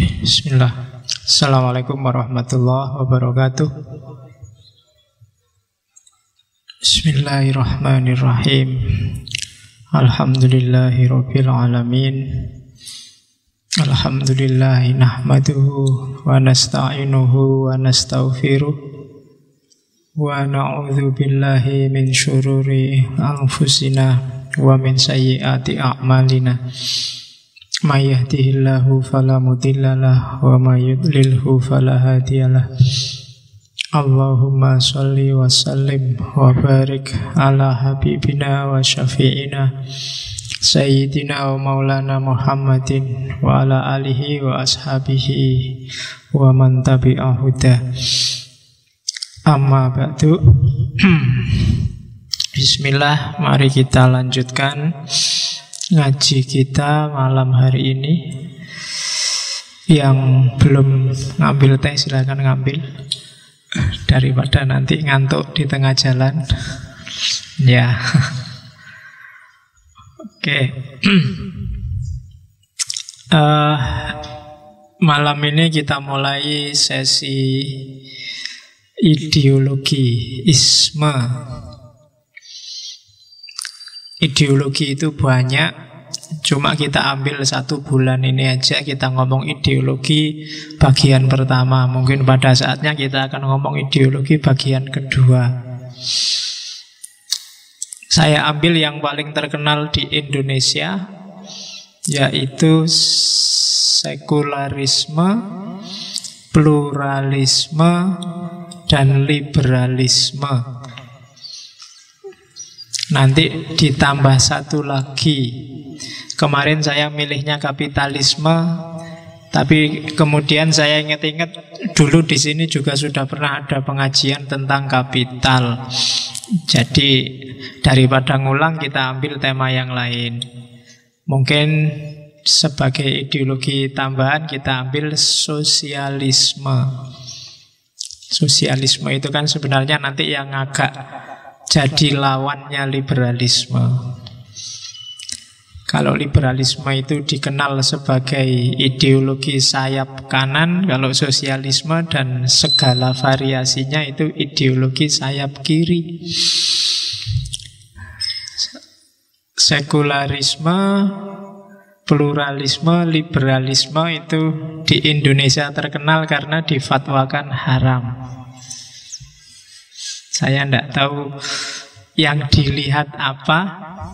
Bismillah. Assalamualaikum warahmatullahi wabarakatuh. Bismillahirrahmanirrahim. Alhamdulillahirabbil alamin. Alhamdulillahi nahmaduhu wa nasta'inuhu wa nastaghfiruh wa na'udzu billahi min syururi anfusina wa min sayyiati a'malina. May yahdihillahu fala mudhillalah wa may yudlilhu fala hadiyalah. Allahumma shalli wa sallim wa barik ala habibina wa syafi'ina sayyidina wa maulana Muhammadin wa ala alihi wa ashabihi wa man tabi'ahu huda. Amma ba'du. Bismillah, mari kita lanjutkan ngaji kita malam hari ini. Yang belum ngambil teh silakan ngambil, daripada nanti ngantuk di tengah jalan. Ya. Oke. Malam ini kita mulai sesi ideologi isme. Ideologi itu banyak, cuma kita ambil 1 bulan ini aja kita ngomong ideologi bagian pertama. Mungkin pada saatnya kita akan ngomong ideologi bagian kedua. Saya ambil yang paling terkenal di Indonesia, yaitu sekularisme, pluralisme, dan liberalisme. Nanti ditambah 1 lagi. Kemarin saya milihnya kapitalisme, tapi kemudian saya ingat-ingat dulu di sini juga sudah pernah ada pengajian tentang kapital. Jadi daripada ngulang kita ambil tema yang lain. Mungkin sebagai ideologi tambahan kita ambil sosialisme. Sosialisme itu kan sebenarnya nanti yang agak jadi lawannya liberalisme. Kalau liberalisme itu dikenal sebagai ideologi sayap kanan, kalau sosialisme dan segala variasinya itu ideologi sayap kiri. Sekularisme, pluralisme, liberalisme itu di Indonesia terkenal karena difatwakan haram. Saya tidak tahu yang dilihat apa,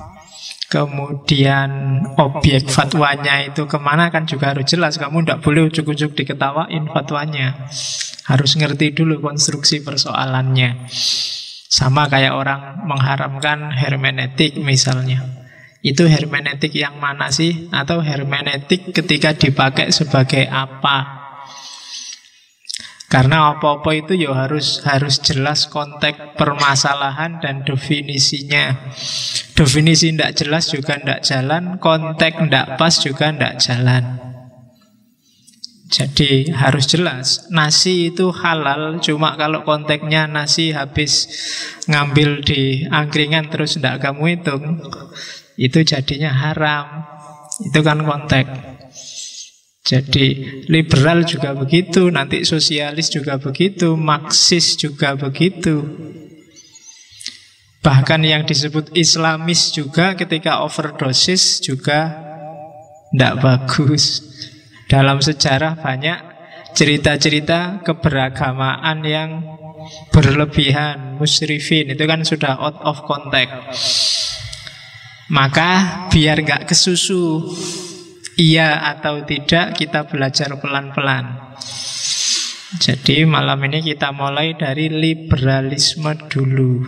kemudian objek fatwanya itu kemana, kan juga harus jelas. Kamu tidak boleh ujuk-ujuk diketawain fatwanya. Harus ngerti dulu konstruksi persoalannya. Sama kayak orang mengharamkan hermeneutik misalnya. Itu hermeneutik yang mana sih? Atau hermeneutik ketika dipakai sebagai apa? Karena apa-apa itu ya harus jelas konteks permasalahan dan definisinya. Definisi tidak jelas juga tidak jalan, konteks tidak pas juga tidak jalan. Jadi harus jelas. Nasi itu halal, cuma kalau konteksnya nasi habis ngambil di angkringan terus tidak kamu hitung, itu jadinya haram. Itu kan konteks. Jadi liberal juga begitu, nanti sosialis juga begitu, Marxis juga begitu. Bahkan yang disebut Islamis juga ketika overdosis juga tidak bagus. Dalam sejarah banyak cerita-cerita keberagamaan yang berlebihan, musyrifin, itu kan sudah out of context. Maka biar nggak kesusu iya atau tidak, kita belajar pelan-pelan. Jadi malam ini kita mulai dari liberalisme dulu.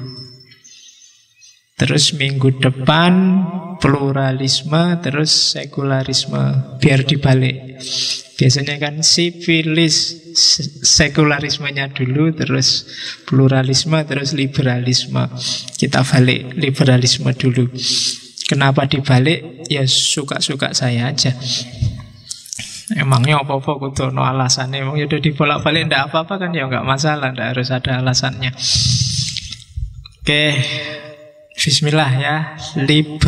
Terus minggu depan pluralisme, terus sekularisme. Biar dibalik. Biasanya kan sivilis, sekularismenya dulu, terus pluralisme, terus liberalisme. Kita balik, liberalisme dulu. Kenapa dibalik? Ya suka-suka saya aja. Emangnya apa-apa kudu no alasannya. Emang udah dibolak-balik ndak apa-apa kan, ya nggak masalah, ndak harus ada alasannya. Oke, bismillah ya.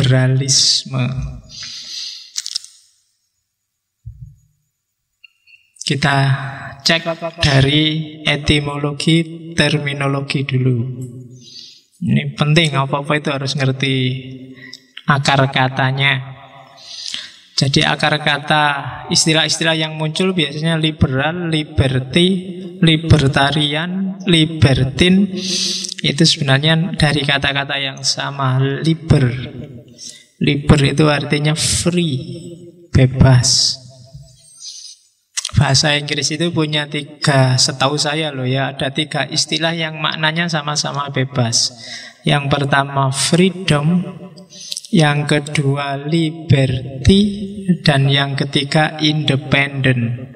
Liberalisme. Kita cek dari etimologi, terminologi dulu. Ini penting, apa-apa itu harus ngerti akar katanya. Jadi akar kata, istilah-istilah yang muncul biasanya liberal, liberty, libertarian, libertine. Itu sebenarnya dari kata-kata yang sama, liber. Liber itu artinya free, bebas. Bahasa Inggris itu punya 3, setahu saya loh ya, ada 3 istilah yang maknanya sama-sama bebas. Yang pertama freedom, yang kedua liberty, dan yang ketiga independent.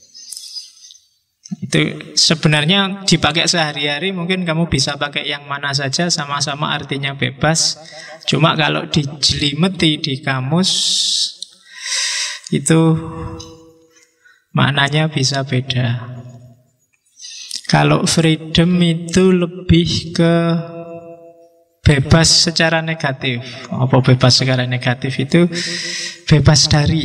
Itu sebenarnya dipakai sehari-hari, mungkin kamu bisa pakai yang mana saja, sama-sama artinya bebas. Cuma kalau dijelimeti di kamus, itu maknanya bisa beda. Kalau freedom itu lebih ke bebas secara negatif. Apa bebas secara negatif itu? Bebas dari.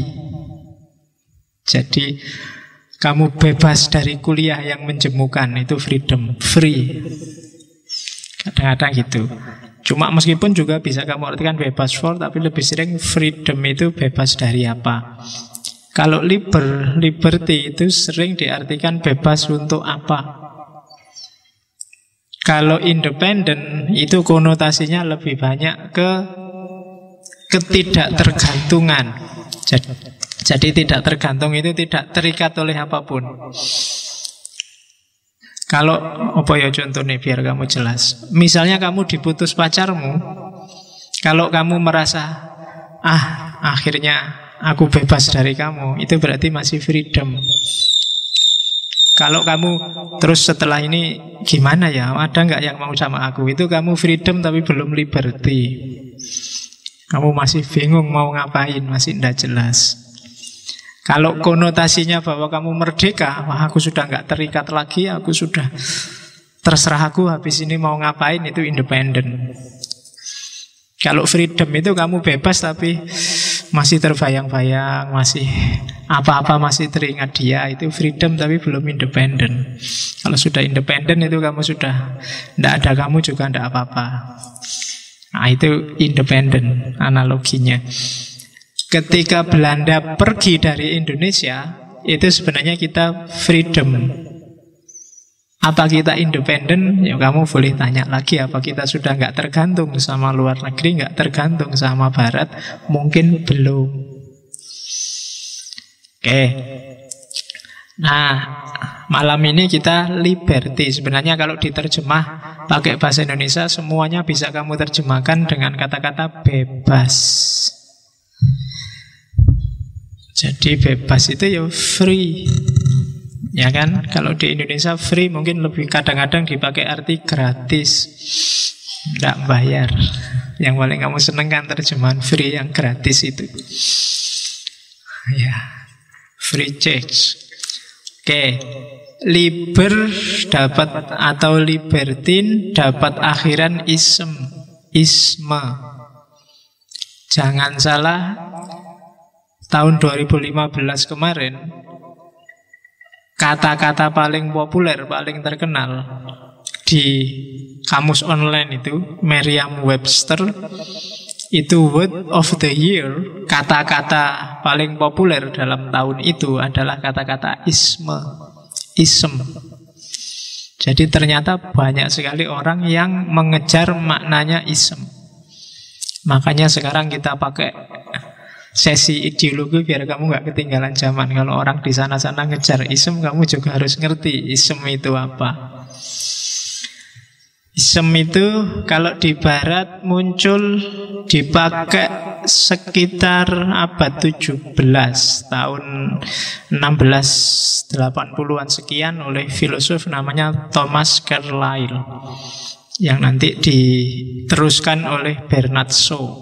Jadi kamu bebas dari kuliah yang menjemukan, itu freedom, free. Kadang-kadang gitu. Cuma meskipun juga bisa kamu artikan bebas for, tapi lebih sering freedom itu bebas dari apa. Kalau liberty itu sering diartikan bebas untuk apa. Kalau independent itu konotasinya lebih banyak ke ketidaktergantungan. Jadi tidak tergantung itu tidak terikat oleh apapun. Kalau apa ya contohnya biar kamu jelas. Misalnya kamu diputus pacarmu, kalau kamu merasa akhirnya aku bebas dari kamu, itu berarti masih freedom. Kalau kamu terus setelah ini gimana ya, ada nggak yang mau sama aku, itu kamu freedom tapi belum liberty. Kamu masih bingung mau ngapain, masih tidak jelas. Kalau konotasinya bahwa kamu merdeka, wah aku sudah nggak terikat lagi, aku sudah terserah aku habis ini mau ngapain, itu independent. Kalau freedom itu kamu bebas tapi masih terbayang-bayang, masih apa-apa masih teringat dia, itu freedom tapi belum independent. Kalau sudah independent itu kamu sudah tidak ada kamu juga tidak apa-apa. Nah itu independent analoginya. Ketika Belanda pergi dari Indonesia, itu sebenarnya kita freedom. Apa kita independen? Ya kamu boleh tanya lagi, apa kita sudah nggak tergantung sama luar negeri, nggak tergantung sama Barat? Mungkin belum. Oke. Nah, malam ini kita liberty. Sebenarnya kalau diterjemah pakai bahasa Indonesia, semuanya bisa kamu terjemahkan dengan kata-kata bebas. Jadi bebas itu ya free. Ya kan, kalau di Indonesia free mungkin lebih kadang-kadang dipakai arti gratis, tidak bayar. Yang paling kamu seneng kan terjemahan free yang gratis itu. Ya, free change. Oke, liber dapat atau libertine dapat akhiran isme. Jangan salah, tahun 2015 kemarin kata-kata paling populer, paling terkenal di kamus online itu, Merriam-Webster, itu word of the year, kata-kata paling populer dalam tahun itu adalah kata-kata isme. Jadi ternyata banyak sekali orang yang mengejar maknanya ism. Makanya sekarang kita pakai sesi ideologi biar kamu nggak ketinggalan zaman. Kalau orang di sana-sana ngejar ism, kamu juga harus ngerti ism itu apa. Ism itu kalau di Barat muncul, dipakai sekitar abad 17, tahun 1680-an sekian oleh filosof namanya Thomas Carlyle, yang nanti diteruskan oleh Bernard Shaw.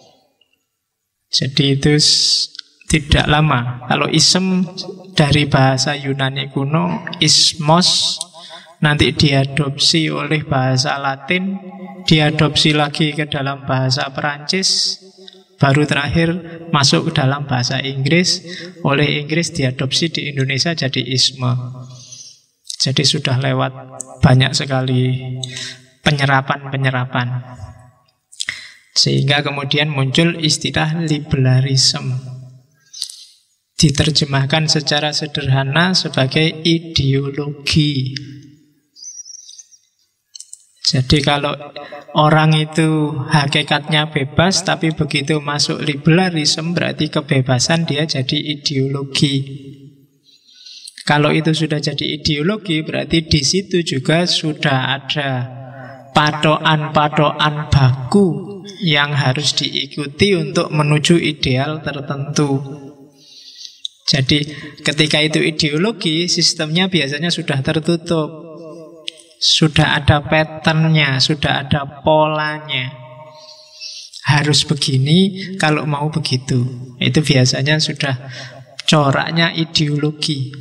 Jadi itu tidak lama. Kalau ism dari bahasa Yunani kuno, ismos, nanti diadopsi oleh bahasa Latin, diadopsi lagi ke dalam bahasa Perancis, Baru terakhir masuk ke dalam bahasa Inggris, oleh Inggris diadopsi di Indonesia jadi isme. Jadi sudah lewat banyak sekali penyerapan-penyerapan. Sehingga kemudian muncul istilah liberalisme. Diterjemahkan secara sederhana sebagai ideologi. Jadi kalau orang itu hakikatnya bebas, tapi begitu masuk liberalisme berarti kebebasan dia jadi ideologi. Kalau itu sudah jadi ideologi berarti di situ juga sudah ada patokan-patokan baku yang harus diikuti untuk menuju ideal tertentu. Jadi ketika itu ideologi, sistemnya biasanya sudah tertutup. Sudah ada patternnya, sudah ada polanya. Harus begini kalau mau begitu. Itu biasanya sudah coraknya ideologi.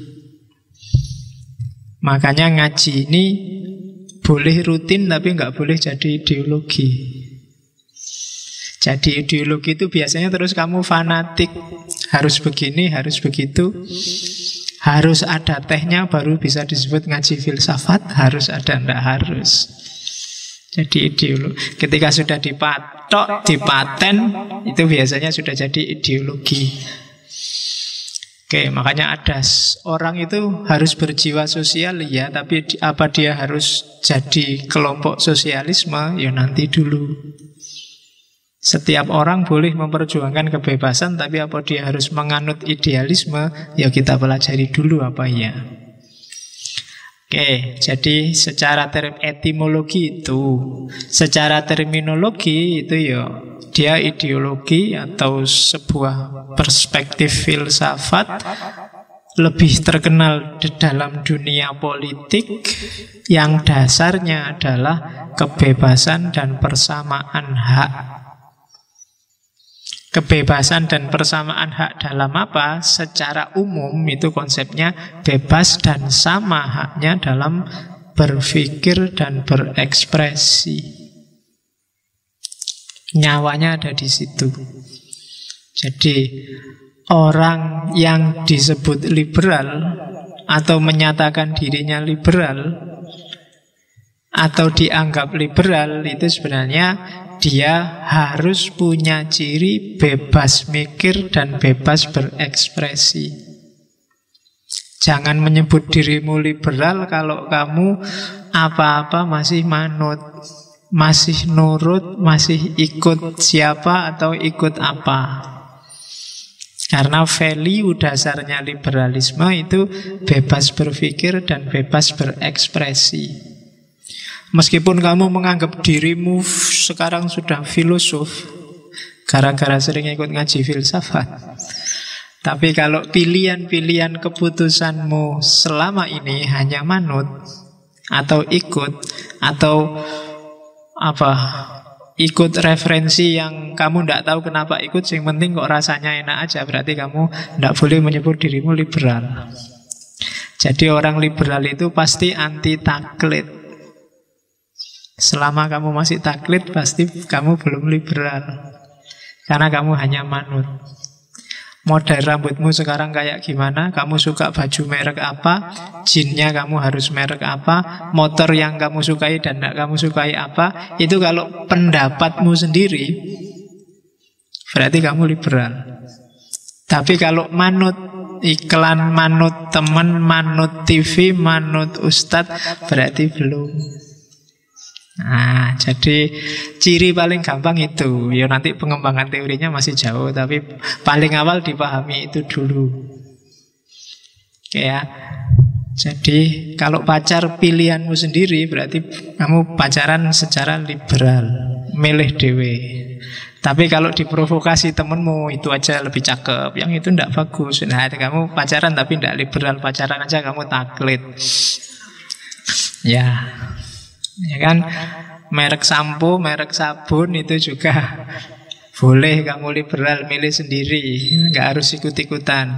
Makanya ngaji ini boleh rutin tapi nggak boleh jadi ideologi. Jadi ideologi itu biasanya terus kamu fanatik. Harus begini, harus begitu. Harus ada tehnya baru bisa disebut ngaji filsafat. Harus ada, enggak harus. Jadi ideologi. Ketika sudah dipatok, dipaten, itu biasanya sudah jadi ideologi. Oke, makanya ada orang itu harus berjiwa sosial, ya. Tapi apa dia harus jadi kelompok sosialisme? Ya nanti dulu. Setiap orang boleh memperjuangkan kebebasan, tapi apa dia harus menganut idealisme? Ya kita pelajari dulu apa ya. Oke, jadi secara etimologi itu, secara terminologi itu ya dia ideologi atau sebuah perspektif filsafat lebih terkenal di dalam dunia politik yang dasarnya adalah kebebasan dan persamaan hak. Kebebasan dan persamaan hak dalam apa? Secara umum itu konsepnya bebas dan sama haknya dalam berpikir dan berekspresi. Nyawanya ada di situ. Jadi orang yang disebut liberal atau menyatakan dirinya liberal atau dianggap liberal itu sebenarnya dia harus punya ciri bebas mikir dan bebas berekspresi. Jangan menyebut dirimu liberal kalau kamu apa-apa masih manut, masih nurut, masih ikut siapa atau ikut apa. Karena value dasarnya liberalisme itu bebas berpikir dan bebas berekspresi. Meskipun kamu menganggap dirimu sekarang sudah filosof gara-gara sering ikut ngaji filsafat, tapi kalau pilihan-pilihan keputusanmu selama ini hanya manut atau ikut atau ikut referensi yang kamu tidak tahu kenapa ikut, yang penting kok rasanya enak aja, berarti kamu tidak boleh menyebut dirimu liberal. Jadi orang liberal itu pasti anti taklid. Selama kamu masih taklid, pasti kamu belum liberal. Karena kamu hanya manut. Model rambutmu sekarang kayak gimana? Kamu suka baju merek apa? Jinnya kamu harus merek apa? Motor yang kamu sukai dan tidak kamu sukai apa? Itu kalau pendapatmu sendiri, berarti kamu liberal. Tapi kalau manut iklan, manut teman, manut TV, manut ustadz, berarti belum. Nah, jadi ciri paling gampang itu. Ya nanti pengembangan teorinya masih jauh, tapi paling awal dipahami itu dulu. Ya. Jadi kalau pacar pilihanmu sendiri, berarti kamu pacaran secara liberal, milih dewe. Tapi kalau diprovokasi temenmu, itu aja lebih cakep, yang itu ndak bagus. Nah, kamu pacaran tapi ndak liberal, pacaran aja kamu taklid. Ya. Ya kan, merek sampo, merek sabun itu juga boleh kamu liberal, milih sendiri, nggak harus ikut-ikutan.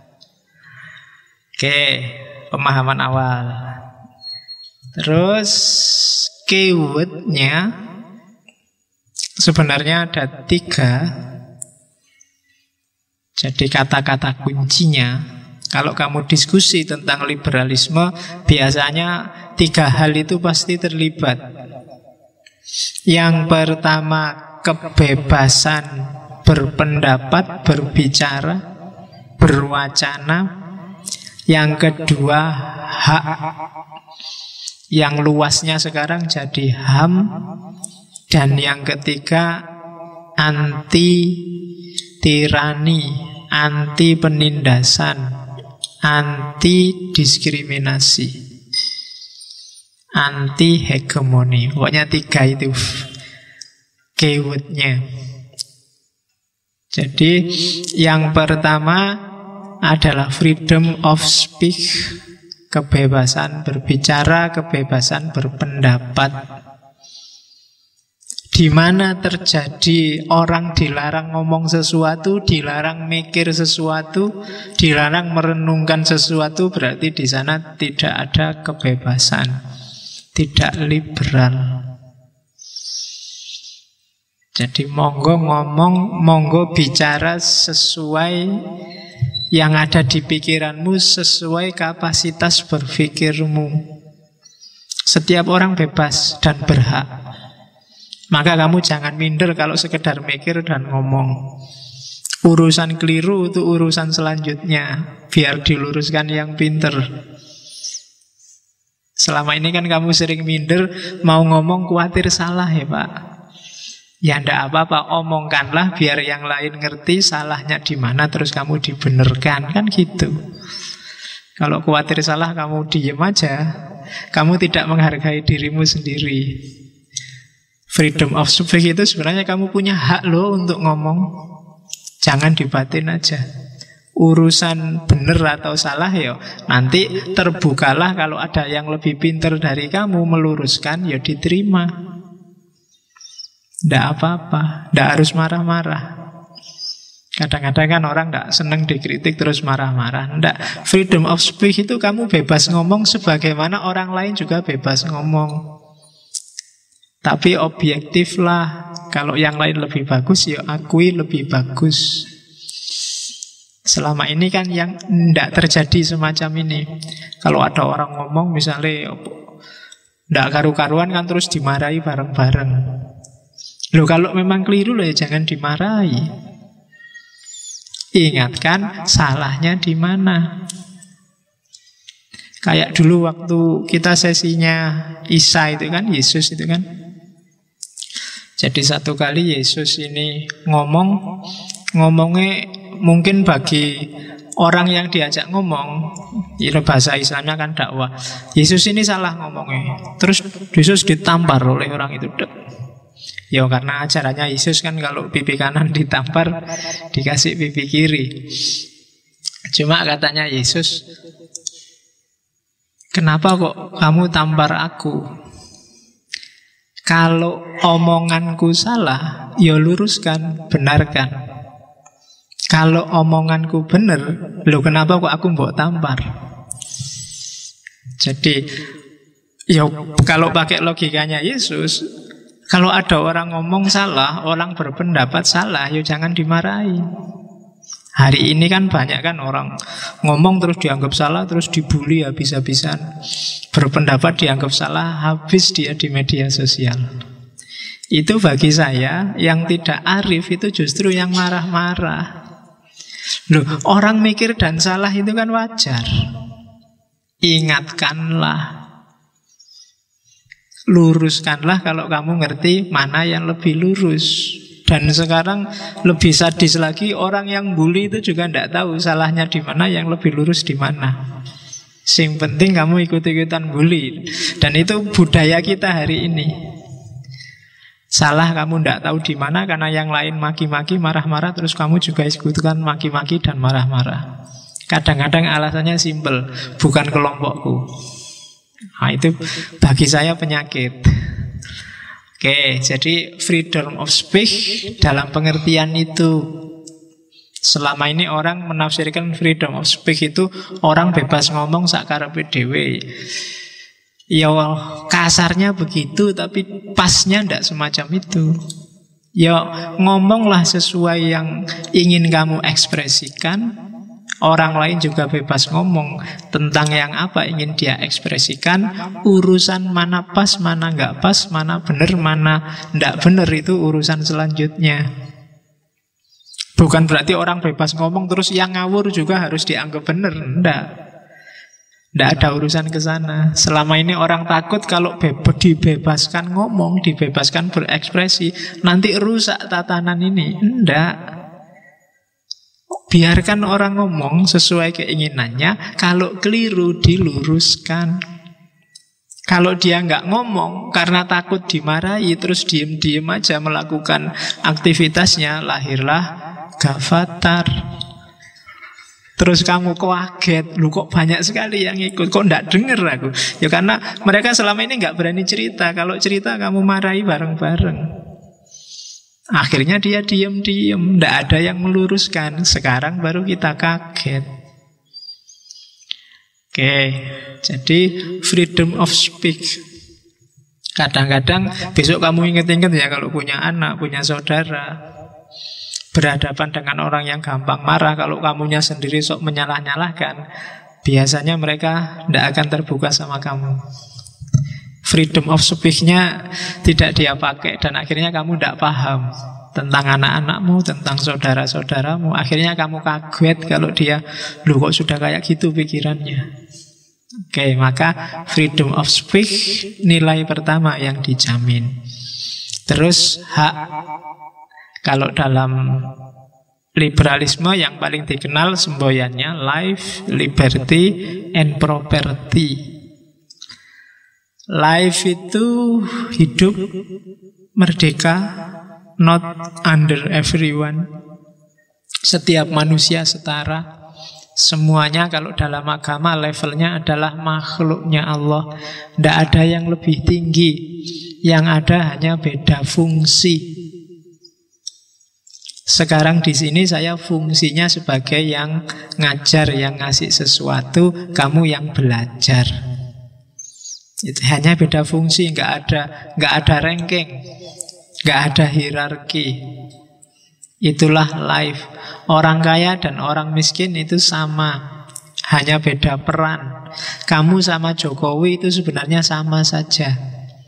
Oke, pemahaman awal. Terus keywordnya sebenarnya ada 3. Jadi kata-kata kuncinya, kalau kamu diskusi tentang liberalisme, biasanya 3 hal itu pasti terlibat. Yang pertama, kebebasan berpendapat, berbicara, berwacana. Yang kedua, hak. Yang luasnya sekarang jadi HAM. Dan yang ketiga, anti tirani, anti penindasan, anti diskriminasi, anti hegemoni. Pokoknya 3 itu keywordnya. Jadi yang pertama adalah freedom of speech, kebebasan berbicara, kebebasan berpendapat. Di mana terjadi orang dilarang ngomong sesuatu, dilarang mikir sesuatu, dilarang merenungkan sesuatu, berarti di sana tidak ada kebebasan, tidak liberal. Jadi monggo ngomong, monggo bicara sesuai yang ada di pikiranmu, sesuai kapasitas berpikirmu. Setiap orang bebas dan berhak. Maka kamu jangan minder kalau sekedar mikir dan ngomong. Urusan keliru itu urusan selanjutnya, biar diluruskan yang pinter. Selama ini kan kamu sering minder, mau ngomong khawatir salah ya Pak. Ya ndak apa-apa, omongkanlah biar yang lain ngerti salahnya di mana, terus kamu dibenerkan, kan gitu. Kalau khawatir salah kamu diem aja, kamu tidak menghargai dirimu sendiri. Freedom of speech itu sebenarnya kamu punya hak loh untuk ngomong. Jangan dibatin aja. Urusan benar atau salah ya nanti terbukalah, kalau ada yang lebih pintar dari kamu meluruskan ya diterima. Nggak apa-apa, nggak harus marah-marah. Kadang-kadang kan orang nggak seneng dikritik terus marah-marah. Nggak, freedom of speech itu kamu bebas ngomong sebagaimana orang lain juga bebas ngomong. Tapi objektif lah. Kalau yang lain lebih bagus, ya akui lebih bagus. Selama ini kan yang tidak terjadi semacam ini. Kalau ada orang ngomong misalnya tidak karu-karuan kan terus dimarahi bareng-bareng. Loh kalau memang keliru loh ya jangan dimarahi. Ingatkan salahnya di mana. Kayak dulu waktu kita sesinya Isa itu kan, Yesus itu kan. Jadi satu kali Yesus ini ngomongnya mungkin bagi orang yang diajak ngomong, itu bahasa Islamnya kan dakwah. Yesus ini salah ngomongnya. Terus Yesus ditampar oleh orang itu. Ya karena ajarannya Yesus kan kalau pipi kanan ditampar, dikasih pipi kiri. Cuma katanya Yesus, kenapa kok kamu tampar aku? Kalau omonganku salah, ya luruskan, benarkan. Kalau omonganku benar, loh kenapa kok aku mbok tampar? Jadi, ya kalau pakai logikanya Yesus, kalau ada orang ngomong salah, orang berpendapat salah, ya jangan dimarahi. Hari ini kan banyak kan orang ngomong terus dianggap salah, terus dibully habis-habisan. Berpendapat dianggap salah, habis dia di media sosial. Itu bagi saya, yang tidak arif itu justru yang marah-marah. Loh, orang mikir dan salah itu kan wajar. Ingatkanlah. Luruskanlah kalau kamu ngerti mana yang lebih lurus. Dan sekarang lebih sadis lagi, orang yang bully itu juga tidak tahu salahnya di mana, yang lebih lurus di mana. Sing penting kamu ikut-ikutan bully. Dan itu budaya kita hari ini. Salah kamu tidak tahu di mana karena yang lain maki-maki, marah-marah, terus kamu juga ikutan maki-maki dan marah-marah. Kadang-kadang alasannya simpel, bukan kelompokku. Nah, itu bagi saya penyakit. Oke, jadi freedom of speech dalam pengertian itu, selama ini orang menafsirkan freedom of speech itu orang bebas ngomong sakarepe dhewe. Ya kasarnya begitu, tapi pasnya ndak semacam itu. Ya ngomonglah sesuai yang ingin kamu ekspresikan. Orang lain juga bebas ngomong tentang yang apa ingin dia ekspresikan. Urusan mana pas, mana nggak pas, mana benar, mana nggak benar, itu urusan selanjutnya. Bukan berarti orang bebas ngomong terus yang ngawur juga harus dianggap benar. Nggak ada urusan ke sana. Selama ini orang takut kalau dibebaskan ngomong, dibebaskan berekspresi, nanti rusak tatanan ini. Nggak. Biarkan orang ngomong sesuai keinginannya. Kalau keliru diluruskan. Kalau dia nggak ngomong karena takut dimarahi, terus diem-diem aja melakukan aktivitasnya, lahirlah Gavatar. Terus kamu kaget, lu kok banyak sekali yang ikut, kok nggak denger aku? Ya karena mereka selama ini nggak berani cerita. Kalau cerita kamu marahi bareng-bareng. Akhirnya dia diem-diem, nggak ada yang meluruskan. Sekarang baru kita kaget. Oke, jadi freedom of speech. Kadang-kadang besok kamu inget-inget ya, kalau punya anak, punya saudara, berhadapan dengan orang yang gampang marah, kalau kamunya sendiri sok menyalah-nyalahkan, biasanya mereka tidak akan terbuka sama kamu. Freedom of speech-nya tidak dia pakai, dan akhirnya kamu tidak paham tentang anak-anakmu, tentang saudara-saudaramu. Akhirnya kamu kaget kalau dia, lu kok sudah kayak gitu pikirannya. Oke, maka freedom of speech nilai pertama yang dijamin. Terus hak, kalau dalam liberalisme yang paling dikenal semboyannya life, liberty, and property. Life itu hidup merdeka, not under everyone. Setiap manusia setara. Semuanya kalau dalam agama levelnya adalah makhluknya Allah. Tidak ada yang lebih tinggi. Yang ada hanya beda fungsi. Sekarang di sini saya fungsinya sebagai yang ngajar, yang ngasih sesuatu, kamu yang belajar. Itu hanya beda fungsi, nggak ada ranking, nggak ada hierarki. Itulah life. Orang kaya dan orang miskin itu sama, hanya beda peran. Kamu sama Jokowi itu sebenarnya sama saja,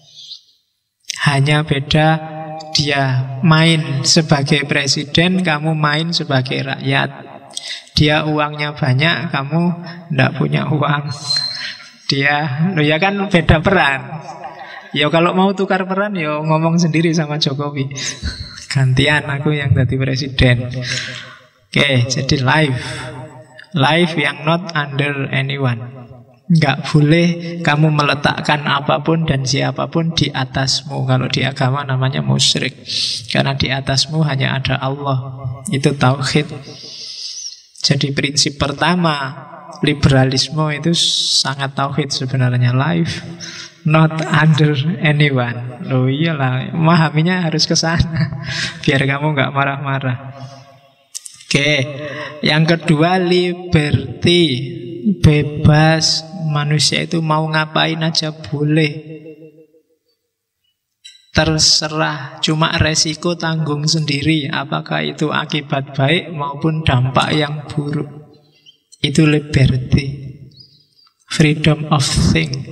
hanya beda dia main sebagai presiden, kamu main sebagai rakyat. Dia uangnya banyak, kamu nggak punya uang. Dia, ya kan beda peran. Ya kalau mau tukar peran, ya ngomong sendiri sama Jokowi. Gantian aku yang jadi presiden. Oke, jadi life yang not under anyone. Nggak boleh kamu meletakkan apapun dan siapapun di atasmu. Kalau di agama namanya musyrik. Karena di atasmu hanya ada Allah. Itu tauhid. Jadi prinsip pertama liberalisme itu sangat tauhid sebenarnya. Life not under anyone. Loh iyalah, memahaminya harus ke sana biar kamu nggak marah-marah. Oke, yang kedua liberty, bebas. Manusia itu mau ngapain aja boleh, terserah, cuma resiko tanggung sendiri. Apakah itu akibat baik maupun dampak yang buruk. Itu liberty, freedom of think.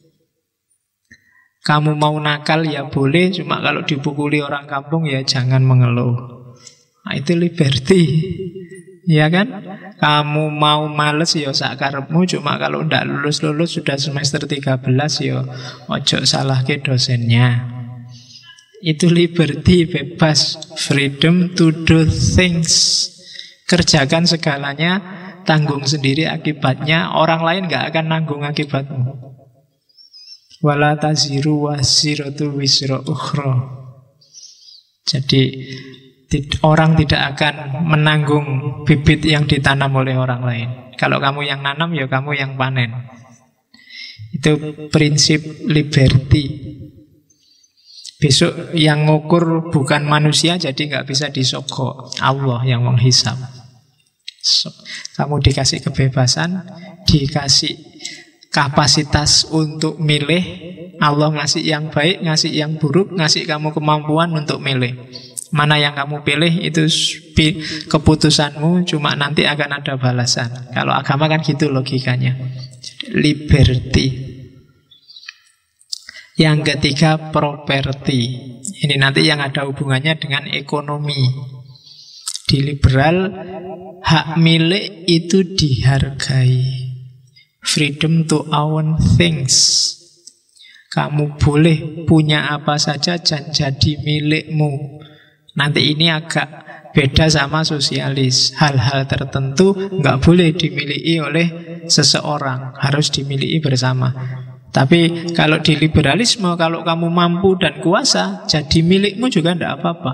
Kamu mau nakal ya boleh, cuma kalau dipukuli orang kampung ya jangan mengeluh. Nah, itu liberty. Ya kan? Kamu mau males ya sakarepmu, cuma kalau ndak lulus-lulus sudah semester 13 ya ojo salahke dosennya. Itu liberty, bebas, freedom to do things. Kerjakan segalanya, tanggung sendiri akibatnya. Orang lain gak akan nanggung akibatmu. Wala taziru waziratu wisra ukhra. Jadi orang tidak akan menanggung bibit yang ditanam oleh orang lain. Kalau kamu yang nanam, ya kamu yang panen. Itu prinsip liberty. Besok yang ngukur bukan manusia, jadi nggak bisa disogok. Allah yang menghisap. Kamu dikasih kebebasan, dikasih kapasitas untuk milih. Allah ngasih yang baik, ngasih yang buruk, ngasih kamu kemampuan untuk milih. Mana yang kamu pilih itu keputusanmu, cuma nanti akan ada balasan. Kalau agama kan gitu logikanya. Liberty. Yang ketiga, property. Ini nanti yang ada hubungannya dengan ekonomi. Di liberal, hak milik itu dihargai. Freedom to own things. Kamu boleh punya apa saja dan jadi milikmu. Nanti ini agak beda sama sosialis. Hal-hal tertentu nggak boleh dimiliki oleh seseorang, harus dimiliki bersama. Tapi kalau di liberalisme, kalau kamu mampu dan kuasa, jadi milikmu juga tidak apa-apa.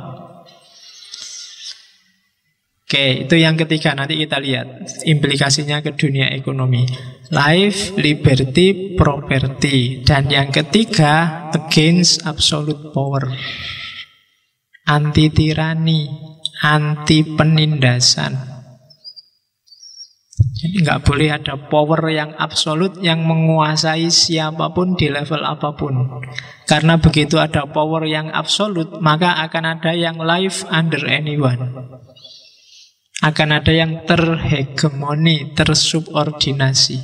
Oke, itu yang ketiga. Nanti kita lihat implikasinya ke dunia ekonomi. Life, liberty, property. Dan yang ketiga, against absolute power. Anti tirani, anti penindasan. Jadi nggak boleh ada power yang absolut yang menguasai siapapun di level apapun. Karena begitu ada power yang absolut, maka akan ada yang live under anyone. Akan ada yang terhegemoni, tersubordinasi.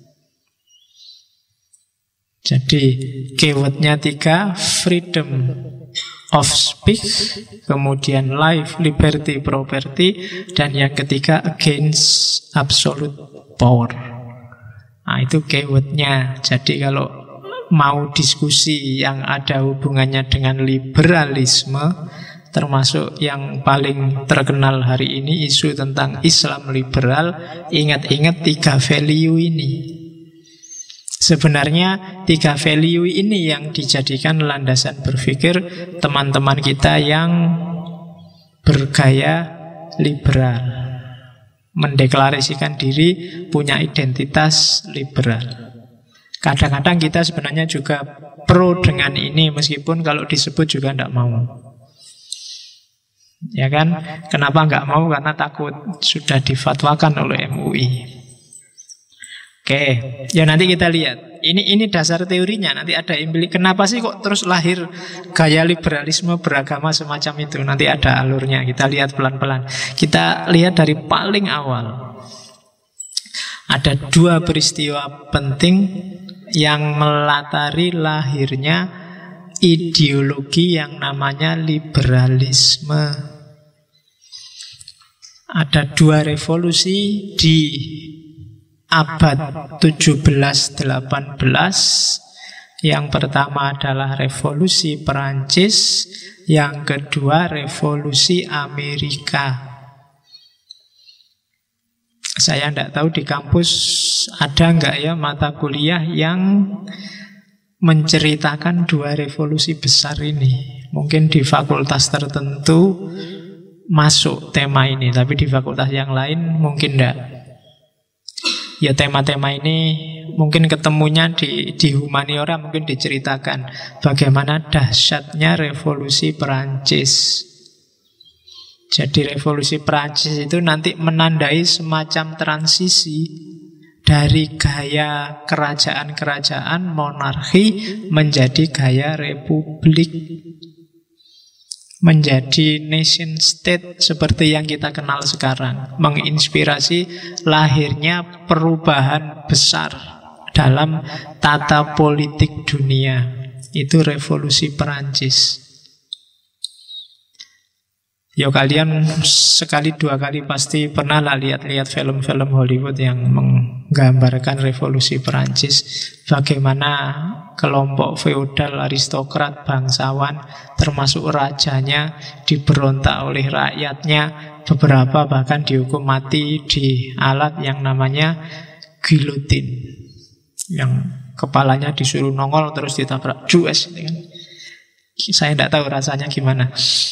Jadi keywordnya 3, freedom of speech, kemudian life, liberty, property, dan yang ketiga against absolute power. Nah, itu keywordnya. Jadi kalau mau diskusi yang ada hubungannya dengan liberalisme, termasuk yang paling terkenal hari ini, isu tentang Islam liberal, ingat-ingat 3 value ini. Sebenarnya 3 value ini yang dijadikan landasan berpikir teman-teman kita yang bergaya liberal, mendeklarasikan diri punya identitas liberal. Kadang-kadang kita sebenarnya juga pro dengan ini, meskipun kalau disebut juga tidak mau. Ya kan? Kenapa nggak mau? Karena takut, sudah difatwakan oleh MUI. Oke, ya nanti kita lihat. Ini dasar teorinya. Nanti ada kenapa sih kok terus lahir gaya liberalisme beragama semacam itu? Nanti ada alurnya. Kita lihat pelan-pelan. Kita lihat dari paling awal. Ada 2 peristiwa penting yang melatari lahirnya ideologi yang namanya liberalisme. Ada 2 revolusi di abad 17-18. Yang pertama adalah revolusi Perancis, yang kedua revolusi Amerika. Saya tidak tahu di kampus ada nggak ya mata kuliah yang menceritakan 2 revolusi besar ini. Mungkin di fakultas tertentu masuk tema ini, tapi di fakultas yang lain mungkin tidak. Ya tema-tema ini mungkin ketemunya di humaniora, mungkin diceritakan bagaimana dahsyatnya revolusi Perancis. Jadi revolusi Perancis itu nanti menandai semacam transisi dari gaya kerajaan-kerajaan monarki menjadi gaya republik, menjadi nation state seperti yang kita kenal sekarang, menginspirasi lahirnya perubahan besar dalam tata politik dunia. Itu revolusi Perancis. Ya kalian sekali 2 kali pasti pernah lah lihat film-film Hollywood yang menggambarkan revolusi Perancis. Bagaimana kelompok feodal, aristokrat, bangsawan, termasuk rajanya, diberontak oleh rakyatnya. Beberapa bahkan dihukum mati di alat yang namanya gilotin, yang kepalanya disuruh nongol terus ditabrak jues. Saya tidak tahu rasanya gimana.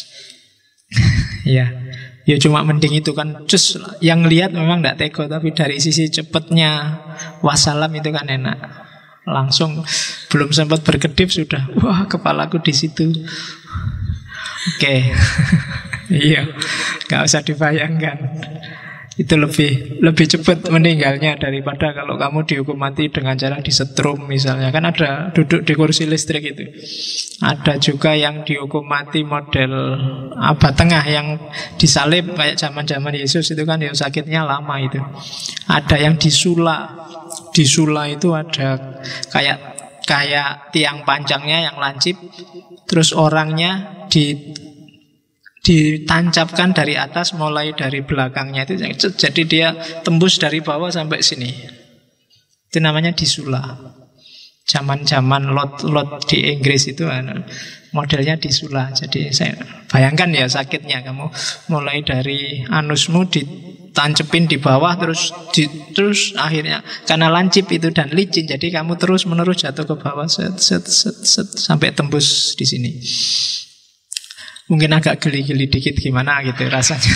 Ya cuma mending itu kan. Cus, yang lihat memang tidak tega, tapi dari sisi cepatnya wassalam itu kan enak. Langsung belum sempat berkedip sudah, wah kepalaku di situ. Oke. Iya, nggak usah dibayangkan. Itu lebih cepat meninggalnya daripada kalau kamu dihukum mati dengan cara disetrum misalnya. Kan ada duduk di kursi listrik itu. Ada juga yang dihukum mati model abad tengah yang disalib kayak zaman-zaman Yesus itu kan ya sakitnya lama itu. Ada yang disula. Disula itu ada kayak tiang panjangnya yang lancip, terus orangnya ditancapkan dari atas mulai dari belakangnya itu, jadi dia tembus dari bawah sampai sini. Itu namanya disula. Zaman-zaman lot di Inggris itu modelnya disula. Jadi saya bayangkan ya sakitnya, kamu mulai dari anusmu ditancepin di bawah terus akhirnya karena lancip itu dan licin, jadi kamu terus menerus jatuh ke bawah sampai tembus di sini. Mungkin agak geli-geli dikit gimana gitu rasanya.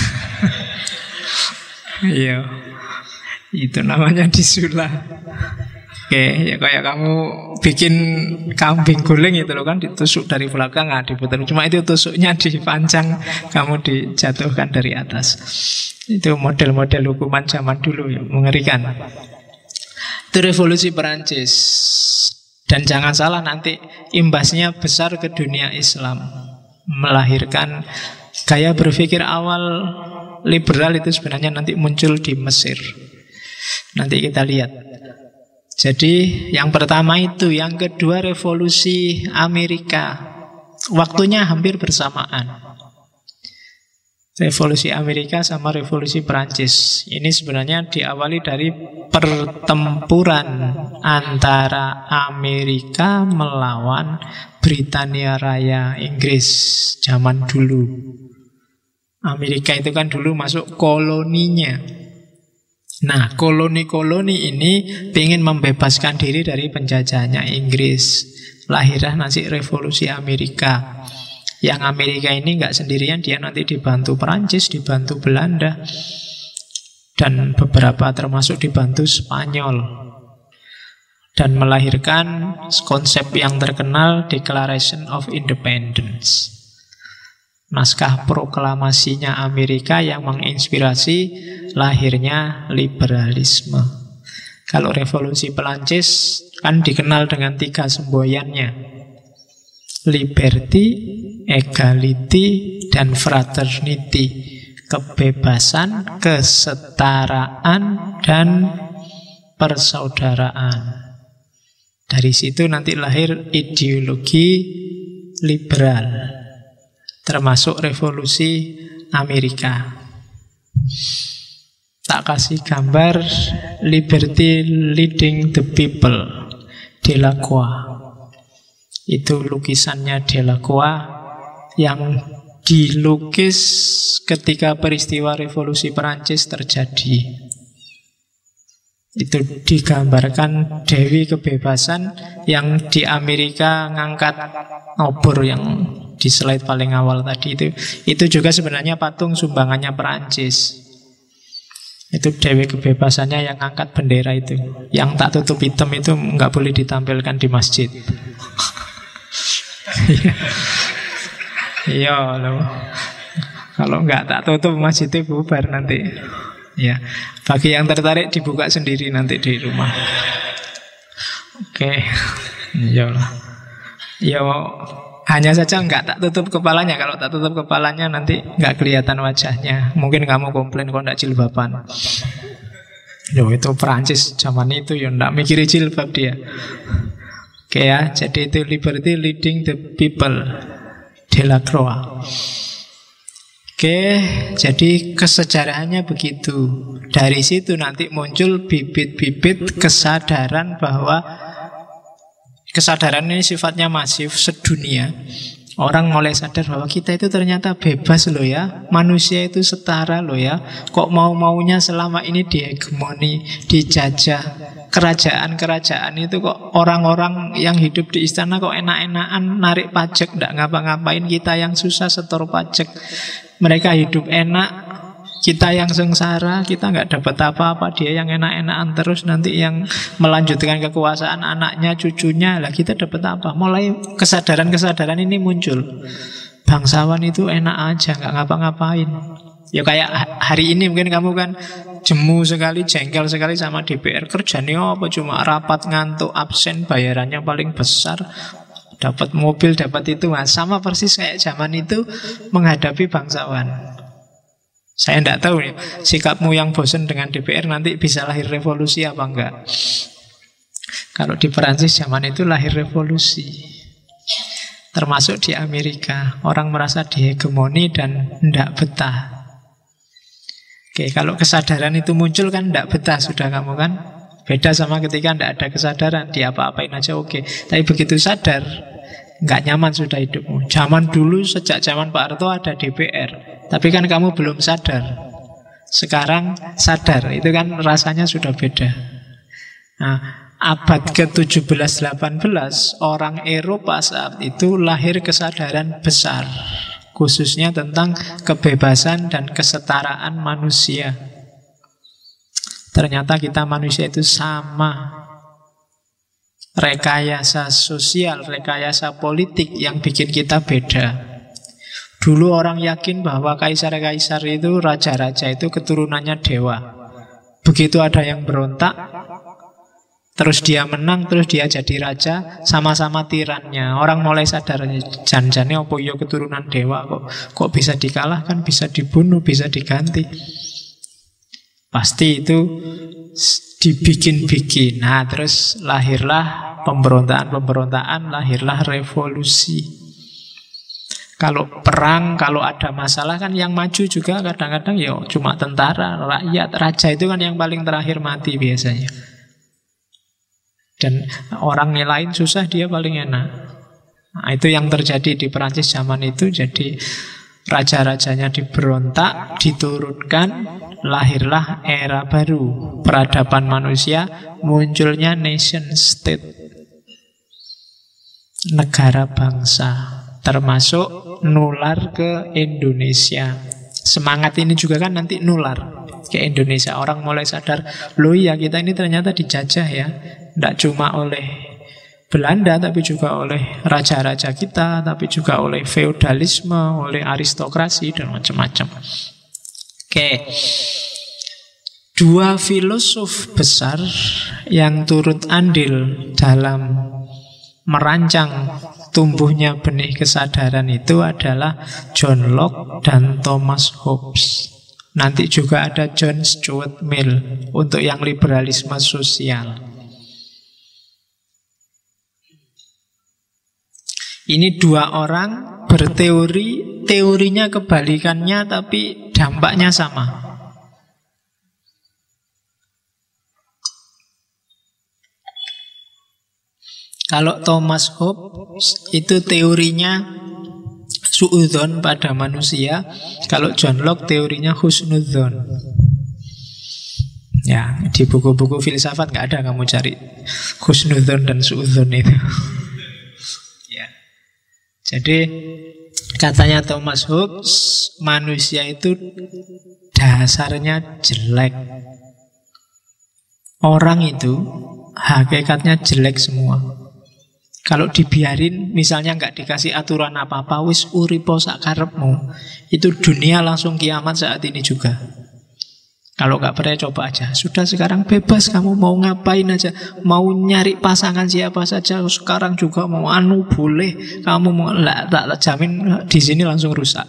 Iya. Itu namanya disula. Oke, ya kayak kamu bikin kambing guling itu loh kan, ditusuk dari belakang, diputar. Cuma itu tusuknya dipancang, kamu dijatuhkan dari atas. Itu model-model hukuman zaman dulu ya, mengerikan. Itu revolusi Perancis. Dan jangan salah nanti imbasnya besar ke dunia Islam. Melahirkan gaya berpikir awal liberal itu sebenarnya nanti muncul di Mesir. Nanti kita lihat. Jadi yang pertama itu, yang kedua revolusi Amerika. Waktunya hampir bersamaan. Revolusi Amerika sama revolusi Perancis. Ini sebenarnya diawali dari pertempuran antara Amerika melawan Britania Raya Inggris zaman dulu. Amerika itu kan dulu masuk koloninya. Nah, koloni-koloni ini ingin membebaskan diri dari penjajahannya Inggris. Lahirlah nanti revolusi Amerika. Yang Amerika ini nggak sendirian, dia nanti dibantu Perancis, dibantu Belanda, dan beberapa termasuk dibantu Spanyol. Dan melahirkan konsep yang terkenal Declaration of Independence. Naskah proklamasinya Amerika yang menginspirasi lahirnya liberalisme. Kalau revolusi Perancis kan dikenal dengan 3 semboyannya. Liberty, equality, dan fraternity. Kebebasan, kesetaraan, dan persaudaraan. Dari situ nanti lahir ideologi liberal, termasuk revolusi Amerika. Tak kasih gambar Liberty Leading the People, Delacroix. Itu lukisannya Delacroix yang dilukis ketika peristiwa revolusi Perancis terjadi. Itu digambarkan Dewi Kebebasan yang di Amerika ngangkat obor yang di slide paling awal tadi itu juga sebenarnya patung sumbangannya Perancis. Itu Dewi Kebebasannya yang angkat bendera itu. Yang tak tutup hitam itu nggak boleh ditampilkan di masjid. Iya loh. Kalau nggak tak tutup masjidnya bubar nanti. Ya, bagi yang tertarik dibuka sendiri nanti di rumah. Oke, iyalah. Ya, hanya saja nggak tak tutup kepalanya. Kalau tak tutup kepalanya nanti nggak kelihatan wajahnya. Mungkin kamu komplain kok nggak jilbaban. Yo, itu Perancis zaman itu ya nggak mikiri jilbab dia. Oke ya, jadi itu Liberty Leading the People, Delacroix. Oke, jadi kesejarahannya begitu. Dari situ nanti muncul bibit-bibit kesadaran bahwa kesadaran ini sifatnya masif sedunia. Orang mulai sadar bahwa kita itu ternyata bebas loh ya. Manusia itu setara loh ya. Kok mau-maunya selama ini dihegemoni, dijajah. Kerajaan-kerajaan itu kok orang-orang yang hidup di istana kok enak-enakan narik pajak, nggak ngapa-ngapain. Kita yang susah setor pajak. Mereka hidup enak, kita yang sengsara, kita nggak dapat apa-apa. Dia yang enak-enakan terus, nanti yang melanjutkan kekuasaan anaknya, cucunya. Lah kita dapat apa? Mulai kesadaran-kesadaran ini muncul. Bangsawan itu enak aja, nggak ngapa-ngapain. Ya kayak hari ini mungkin kamu kan jemu sekali, jengkel sekali sama DPR. Kerjanya apa? Cuma rapat, ngantuk, absen, bayarannya paling besar, dapat mobil, dapat itu. Nah, sama persis kayak zaman itu menghadapi bangsawan. Saya tidak tahu ya, sikapmu yang bosan dengan DPR nanti bisa lahir revolusi apa enggak. Kalau di Perancis zaman itu lahir revolusi. Termasuk di Amerika, orang merasa dihegemoni dan tidak betah. Oke, kalau kesadaran itu muncul kan tidak betah sudah kamu kan. Beda sama ketika tidak ada kesadaran, diapa-apain aja oke. Tapi begitu sadar, nggak nyaman sudah hidupmu. Zaman dulu, sejak zaman Pak Harto ada DPR, tapi kan kamu belum sadar. Sekarang sadar, itu kan rasanya sudah beda. Nah, abad ke-17-18 orang Eropa saat itu lahir kesadaran besar, khususnya tentang kebebasan dan kesetaraan manusia. Ternyata kita manusia itu sama. Rekayasa sosial, rekayasa politik yang bikin kita beda. Dulu orang yakin bahwa kaisar-kaisar itu, raja-raja itu keturunannya dewa. Begitu ada yang berontak, terus dia menang, terus dia jadi raja, sama-sama tirannya. Orang mulai sadar, janjane apa ya keturunan dewa kok bisa dikalahkan, bisa dibunuh, bisa diganti. Pasti itu dibikin-bikin. Nah, terus lahirlah pemberontakan, lahirlah revolusi. Kalau perang, kalau ada masalah kan yang maju juga kadang-kadang ya cuma tentara, rakyat, raja itu kan yang paling terakhir mati biasanya. Dan orang lain susah, dia paling enak. Nah, itu yang terjadi di Perancis zaman itu. Jadi raja-rajanya diberontak, diturunkan, lahirlah era baru, peradaban manusia, munculnya nation state, negara bangsa, termasuk nular ke Indonesia. Semangat ini juga kan nanti nular ke Indonesia. Orang mulai sadar, loh ya kita ini ternyata dijajah ya. Tidak cuma oleh Belanda, tapi juga oleh raja-raja kita, tapi juga oleh feodalisme, oleh aristokrasi, dan macam-macam. Oke. Dua filosof besar yang turut andil dalam merancang tumbuhnya benih kesadaran itu adalah John Locke dan Thomas Hobbes. Nanti juga ada John Stuart Mill untuk yang liberalisme sosial. Ini dua orang berteori, teorinya kebalikannya tapi dampaknya sama. Kalau Thomas Hobbes itu teorinya suudzon pada manusia, kalau John Locke teorinya husnudzon. Ya, di buku-buku filsafat nggak ada kamu cari husnudzon dan suudzon itu. Jadi katanya Thomas Hobbes, manusia itu dasarnya jelek. Orang itu hakikatnya jelek semua. Kalau dibiarin, misalnya nggak dikasih aturan apa-apa, wis uripo sak karepmu, itu dunia langsung kiamat saat ini juga. Kalau nggak percaya coba aja. Sudah sekarang bebas, kamu mau ngapain aja, mau nyari pasangan siapa saja sekarang juga mau boleh. Kamu mau tak jamin di sini langsung rusak.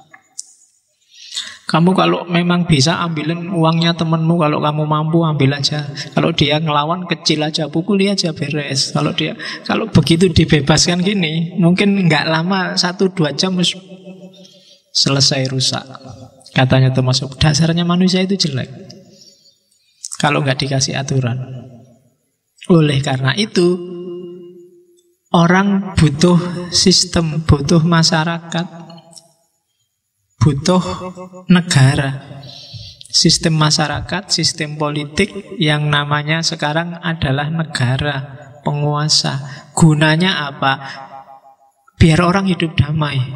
Kamu kalau memang bisa ambilin uangnya temenmu, kalau kamu mampu ambil aja. Kalau dia ngelawan kecil aja, pukuli aja beres. Kalau begitu dibebaskan gini, mungkin nggak lama 1-2 jam selesai rusak. Katanya Thomas Hobbes, dasarnya manusia itu jelek kalau nggak dikasih aturan. Oleh karena itu, orang butuh sistem, butuh masyarakat, butuh negara. Sistem masyarakat, sistem politik yang namanya sekarang adalah negara, penguasa. Gunanya apa? Biar orang hidup damai.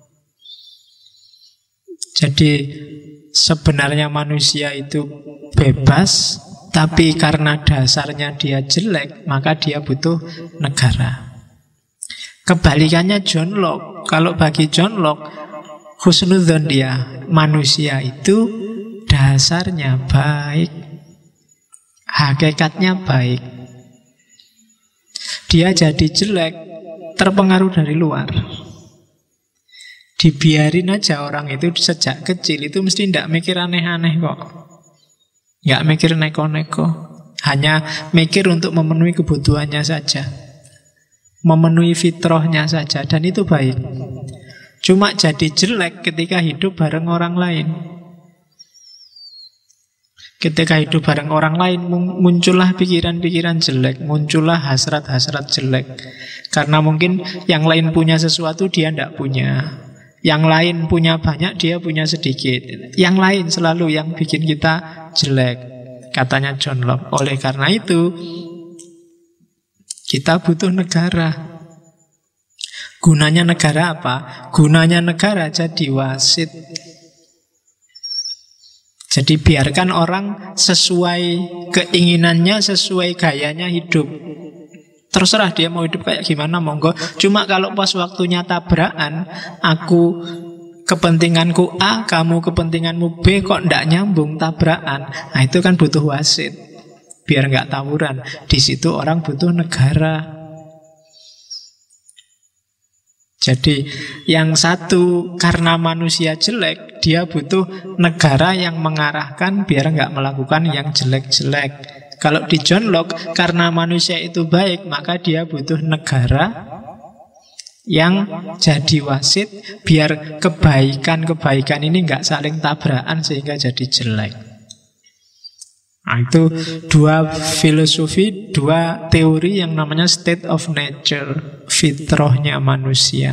Jadi sebenarnya manusia itu bebas, tapi karena dasarnya dia jelek, maka dia butuh negara. Kebalikannya John Locke. Kalau bagi John Locke, husnudzon dia, manusia itu dasarnya baik, hakikatnya baik. Dia jadi jelek terpengaruh dari luar. Dibiarin aja orang itu sejak kecil itu mesti tidak mikir aneh-aneh kok. Nggak mikir neko-neko. Hanya mikir untuk memenuhi kebutuhannya saja, memenuhi fitrahnya saja. Dan itu baik. Cuma jadi jelek ketika hidup bareng orang lain. Ketika hidup bareng orang lain muncullah pikiran-pikiran jelek, muncullah hasrat-hasrat jelek. Karena mungkin yang lain punya sesuatu dia tidak punya, yang lain punya banyak dia punya sedikit. Yang lain selalu yang bikin kita jelek, katanya John Locke. Oleh karena itu kita butuh negara. Gunanya negara apa? Gunanya negara jadi wasit. Jadi biarkan orang sesuai keinginannya, sesuai gayanya hidup. Terserah dia mau hidup kayak gimana, monggo. Cuma kalau pas waktunya tabrakan, aku kepentinganku A, kamu kepentinganmu B, kok ndak nyambung tabrakan. Nah itu kan butuh wasit, biar nggak tawuran. Di situ orang butuh negara. Jadi yang satu karena manusia jelek, dia butuh negara yang mengarahkan biar nggak melakukan yang jelek-jelek. Kalau di John Locke, karena manusia itu baik, maka dia butuh negara yang jadi wasit biar kebaikan-kebaikan ini nggak saling tabrakan sehingga jadi jelek. Nah, itu dua filosofi, dua teori yang namanya state of nature, fitrahnya manusia.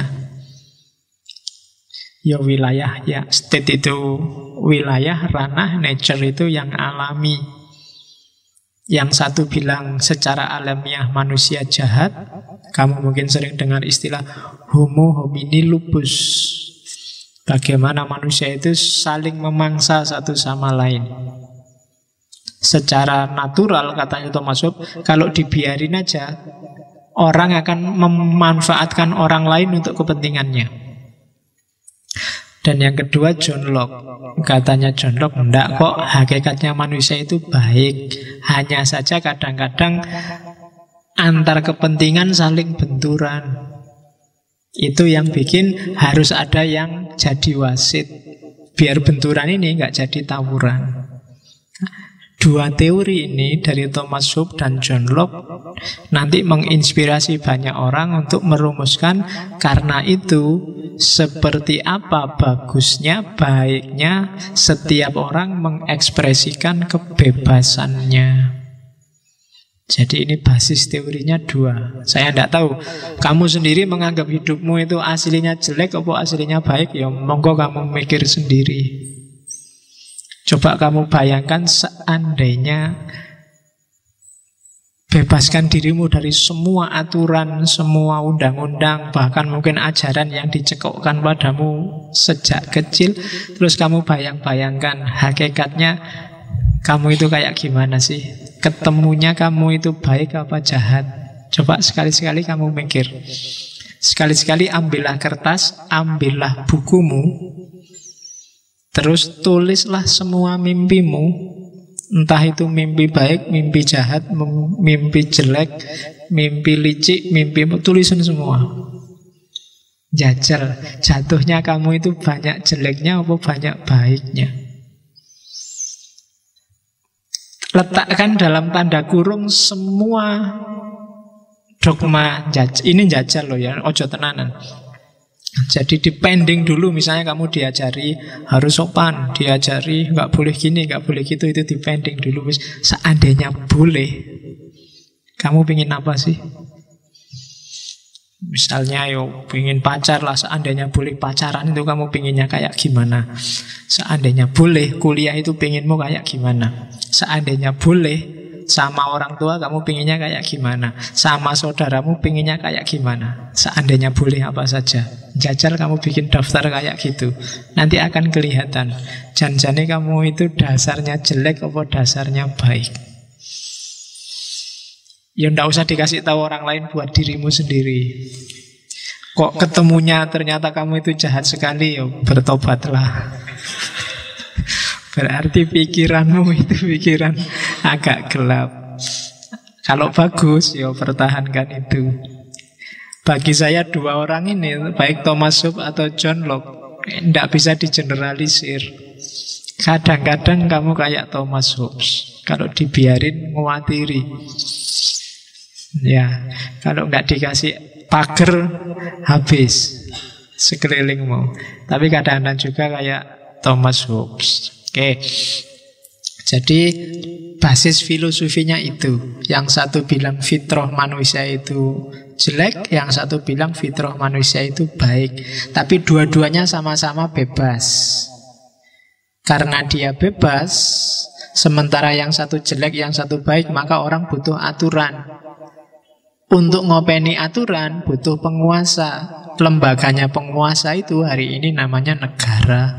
Ya wilayah, ya state itu wilayah, ranah, nature itu yang alami. Yang satu bilang secara alamiah manusia jahat. Kamu mungkin sering dengar istilah homo homini lupus. Bagaimana manusia itu saling memangsa satu sama lain. Secara natural, katanya Thomas Hobbes, kalau dibiarin aja, orang akan memanfaatkan orang lain untuk kepentingannya. Dan yang kedua John Locke. Katanya John Locke, enggak kok, hakikatnya manusia itu baik. Hanya saja kadang-kadang antar kepentingan saling benturan. Itu yang bikin harus ada yang jadi wasit, biar benturan ini enggak jadi tawuran. Dua teori ini dari Thomas Hobbes dan John Locke nanti menginspirasi banyak orang untuk merumuskan karena itu seperti apa bagusnya, baiknya setiap orang mengekspresikan kebebasannya. Jadi ini basis teorinya dua. Saya tidak tahu kamu sendiri menganggap hidupmu itu aslinya jelek atau aslinya baik. Ya monggo kamu mikir sendiri. Coba kamu bayangkan seandainya bebaskan dirimu dari semua aturan, semua undang-undang, bahkan mungkin ajaran yang dicekokkan padamu sejak kecil. Terus kamu bayangkan hakikatnya kamu itu kayak gimana sih? Ketemunya kamu itu baik apa jahat? Coba sekali-sekali kamu mikir. Sekali-sekali ambillah kertas, ambillah bukumu, terus tulislah semua mimpimu. Entah itu mimpi baik, mimpi jahat, mimpi jelek, mimpi licik, mimpi tulisan semua. Jajal, jatuhnya kamu itu banyak jeleknya apa banyak baiknya. Letakkan dalam tanda kurung semua dogma ini jajal loh ya, ojo tenanan. Jadi dipending dulu, misalnya kamu diajari harus sopan, diajari nggak boleh gini, nggak boleh gitu, itu dipending dulu. Seandainya boleh, kamu pingin apa sih? Misalnya pingin pacar lah, seandainya boleh pacaran itu kamu pinginnya kayak gimana? Seandainya boleh kuliah itu pinginmu kayak gimana? Seandainya boleh sama orang tua kamu pinginnya kayak gimana? Sama saudaramu pinginnya kayak gimana? Seandainya boleh apa saja. Jajal kamu bikin daftar kayak gitu. Nanti akan kelihatan janjane kamu itu dasarnya jelek apa dasarnya baik. Ya ndak usah dikasih tahu orang lain, buat dirimu sendiri. Kok ketemunya ternyata kamu itu jahat sekali, ya bertobatlah. Berarti pikiranmu itu pikiran agak gelap. Kalau bagus, ya pertahankan itu. Bagi saya dua orang ini, baik Thomas Hobbes atau John Locke, tidak bisa digeneralisir. Kadang-kadang kamu kayak Thomas Hobbes, kalau dibiarin nguatiri. Ya, kalau nggak dikasih pagar, habis sekelilingmu. Tapi kadang-kadang juga kayak Thomas Hobbes. Oke. Jadi basis filosofinya itu. Yang satu bilang fitrah manusia itu jelek, yang satu bilang fitrah manusia itu baik. Tapi dua-duanya sama-sama bebas. Karena dia bebas, sementara yang satu jelek, yang satu baik, maka orang butuh aturan. Untuk ngopeni aturan butuh penguasa. Lembaganya penguasa itu hari ini namanya negara.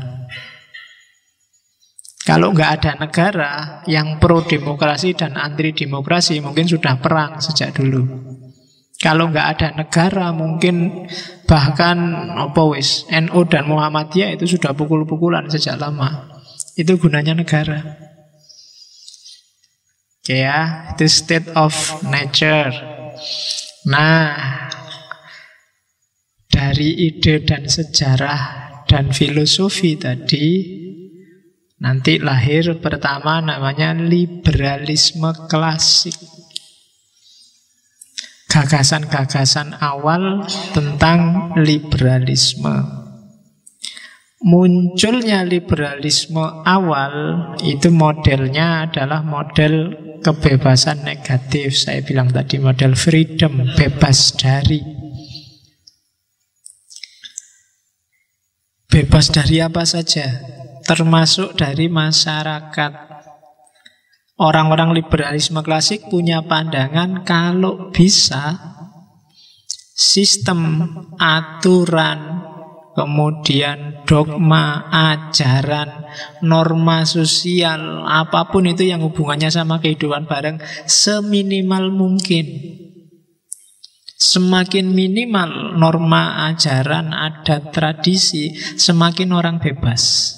Kalau nggak ada negara yang pro demokrasi dan anti demokrasi, mungkin sudah perang sejak dulu. Kalau nggak ada negara, mungkin bahkan NU dan Muhammadiyah itu sudah pukul-pukulan sejak lama. Itu gunanya negara. Oke ya, itu state of nature. Nah, dari ide dan sejarah dan filosofi tadi, nanti lahir pertama namanya liberalisme klasik. Gagasan-gagasan awal tentang liberalisme. Munculnya liberalisme awal itu modelnya adalah model kebebasan negatif. Saya bilang tadi model freedom, bebas dari. Bebas dari apa saja, termasuk dari masyarakat. Orang-orang liberalisme klasik punya pandangan kalau bisa sistem, aturan, kemudian dogma, ajaran, norma sosial, apapun itu yang hubungannya sama kehidupan bareng, seminimal mungkin. Semakin minimal norma, ajaran, adat, tradisi, semakin orang bebas.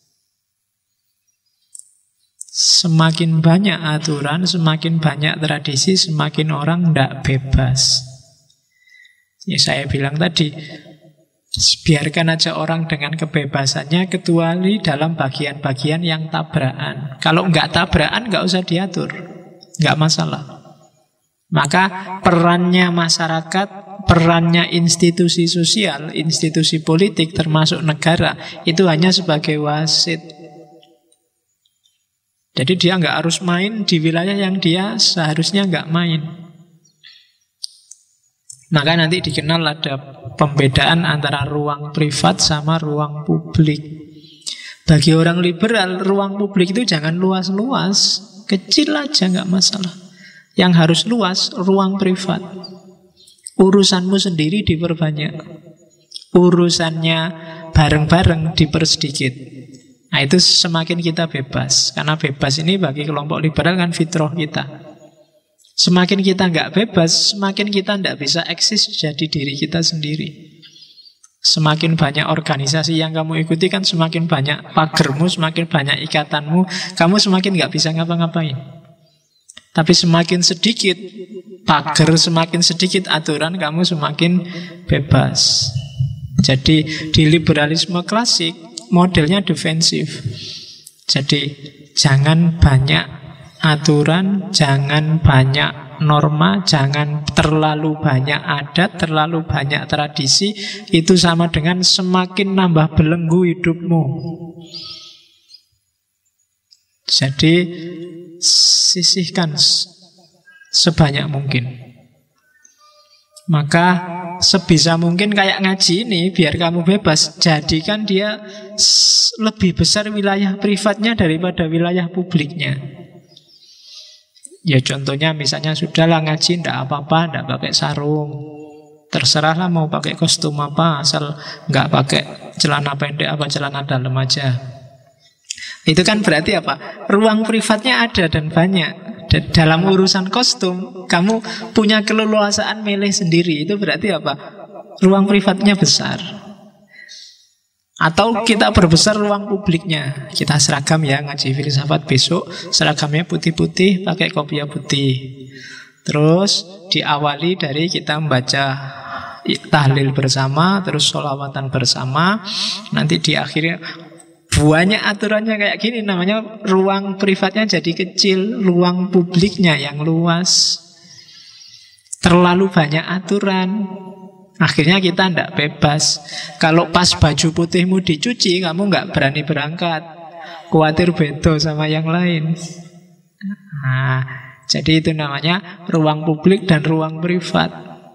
Semakin banyak aturan, semakin banyak tradisi, semakin orang tidak bebas. Ya saya bilang tadi, biarkan aja orang dengan kebebasannya, kecuali dalam bagian-bagian yang tabrakan. Kalau nggak tabrakan, nggak usah diatur, nggak masalah. Maka perannya masyarakat, perannya institusi sosial, institusi politik, termasuk negara, itu hanya sebagai wasit. Jadi dia nggak harus main di wilayah yang dia seharusnya nggak main. Maka nanti dikenal ada pembedaan antara ruang privat sama ruang publik. Bagi orang liberal, ruang publik itu jangan luas-luas, kecil aja nggak masalah. Yang harus luas, ruang privat. Urusanmu sendiri diperbanyak, urusannya bareng-bareng dipersedikit. Nah itu semakin kita bebas. Karena bebas ini bagi kelompok liberal kan fitrah kita. Semakin kita nggak bebas, semakin kita nggak bisa eksis jadi diri kita sendiri. Semakin banyak organisasi yang kamu ikuti kan semakin banyak pagermu, semakin banyak ikatanmu, kamu semakin nggak bisa ngapa-ngapain. Tapi semakin sedikit pagar, semakin sedikit aturan, kamu semakin bebas. Jadi di liberalisme klasik modelnya defensif. Jadi jangan banyak aturan, jangan banyak norma, jangan terlalu banyak adat, terlalu banyak tradisi. Itu sama dengan semakin nambah belenggu hidupmu. Jadi sisihkan sebanyak mungkin. Maka sebisa mungkin kayak ngaji ini, biar kamu bebas, jadikan dia lebih besar wilayah privatnya daripada wilayah publiknya. Ya contohnya misalnya sudahlah ngaji, ndak apa-apa, ndak pakai sarung, terserahlah mau pakai kostum apa, asal nggak pakai celana pendek apa celana dalam aja. Itu kan berarti apa? Ruang privatnya ada dan banyak. Dalam urusan kostum, kamu punya keleluasaan milih sendiri. Itu berarti apa? Ruang privatnya besar. Atau kita berbesar ruang publiknya. Kita seragam ya, ngaji filsafat besok seragamnya putih-putih, pakai kopiah putih. Terus diawali dari kita membaca tahlil bersama, terus sholawatan bersama. Nanti di akhirnya banyak aturannya kayak gini. Namanya ruang privatnya jadi kecil, ruang publiknya yang luas. Terlalu banyak aturan, akhirnya kita tidak bebas. Kalau pas baju putihmu dicuci, kamu nggak berani berangkat, khawatir beda sama yang lain. Nah, jadi itu namanya ruang publik dan ruang privat.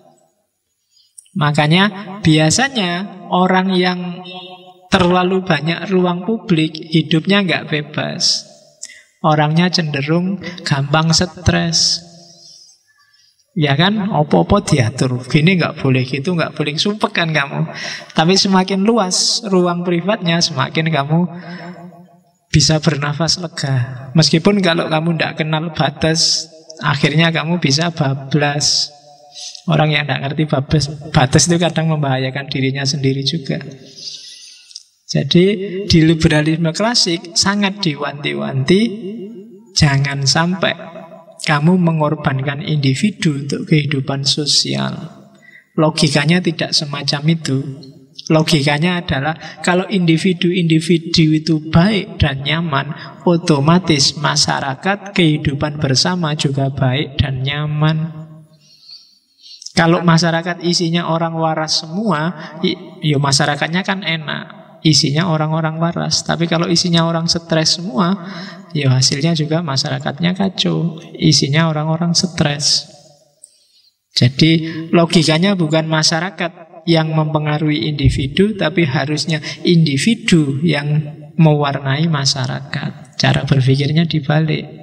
Makanya biasanya orang yang terlalu banyak ruang publik, hidupnya nggak bebas. Orangnya cenderung gampang stres. Ya kan, opo-opo diatur. Gini nggak boleh, gitu nggak boleh, sumpek kan kamu. Tapi semakin luas ruang privatnya, semakin kamu bisa bernafas lega. Meskipun kalau kamu tidak kenal batas, akhirnya kamu bisa bablas. Orang yang tidak ngerti batas itu kadang membahayakan dirinya sendiri juga. Jadi di liberalisme klasik sangat diwanti-wanti, jangan sampai kamu mengorbankan individu untuk kehidupan sosial. Logikanya tidak semacam itu. Logikanya adalah kalau individu-individu itu baik dan nyaman, otomatis masyarakat kehidupan bersama juga baik dan nyaman. Kalau masyarakat isinya orang waras semua, ya masyarakatnya kan enak. Isinya orang-orang waras. Tapi kalau isinya orang stres semua, ya hasilnya juga masyarakatnya kacau. Isinya orang-orang stres. Jadi logikanya bukan masyarakat yang mempengaruhi individu, tapi harusnya individu yang mewarnai masyarakat. Cara berpikirnya dibalik.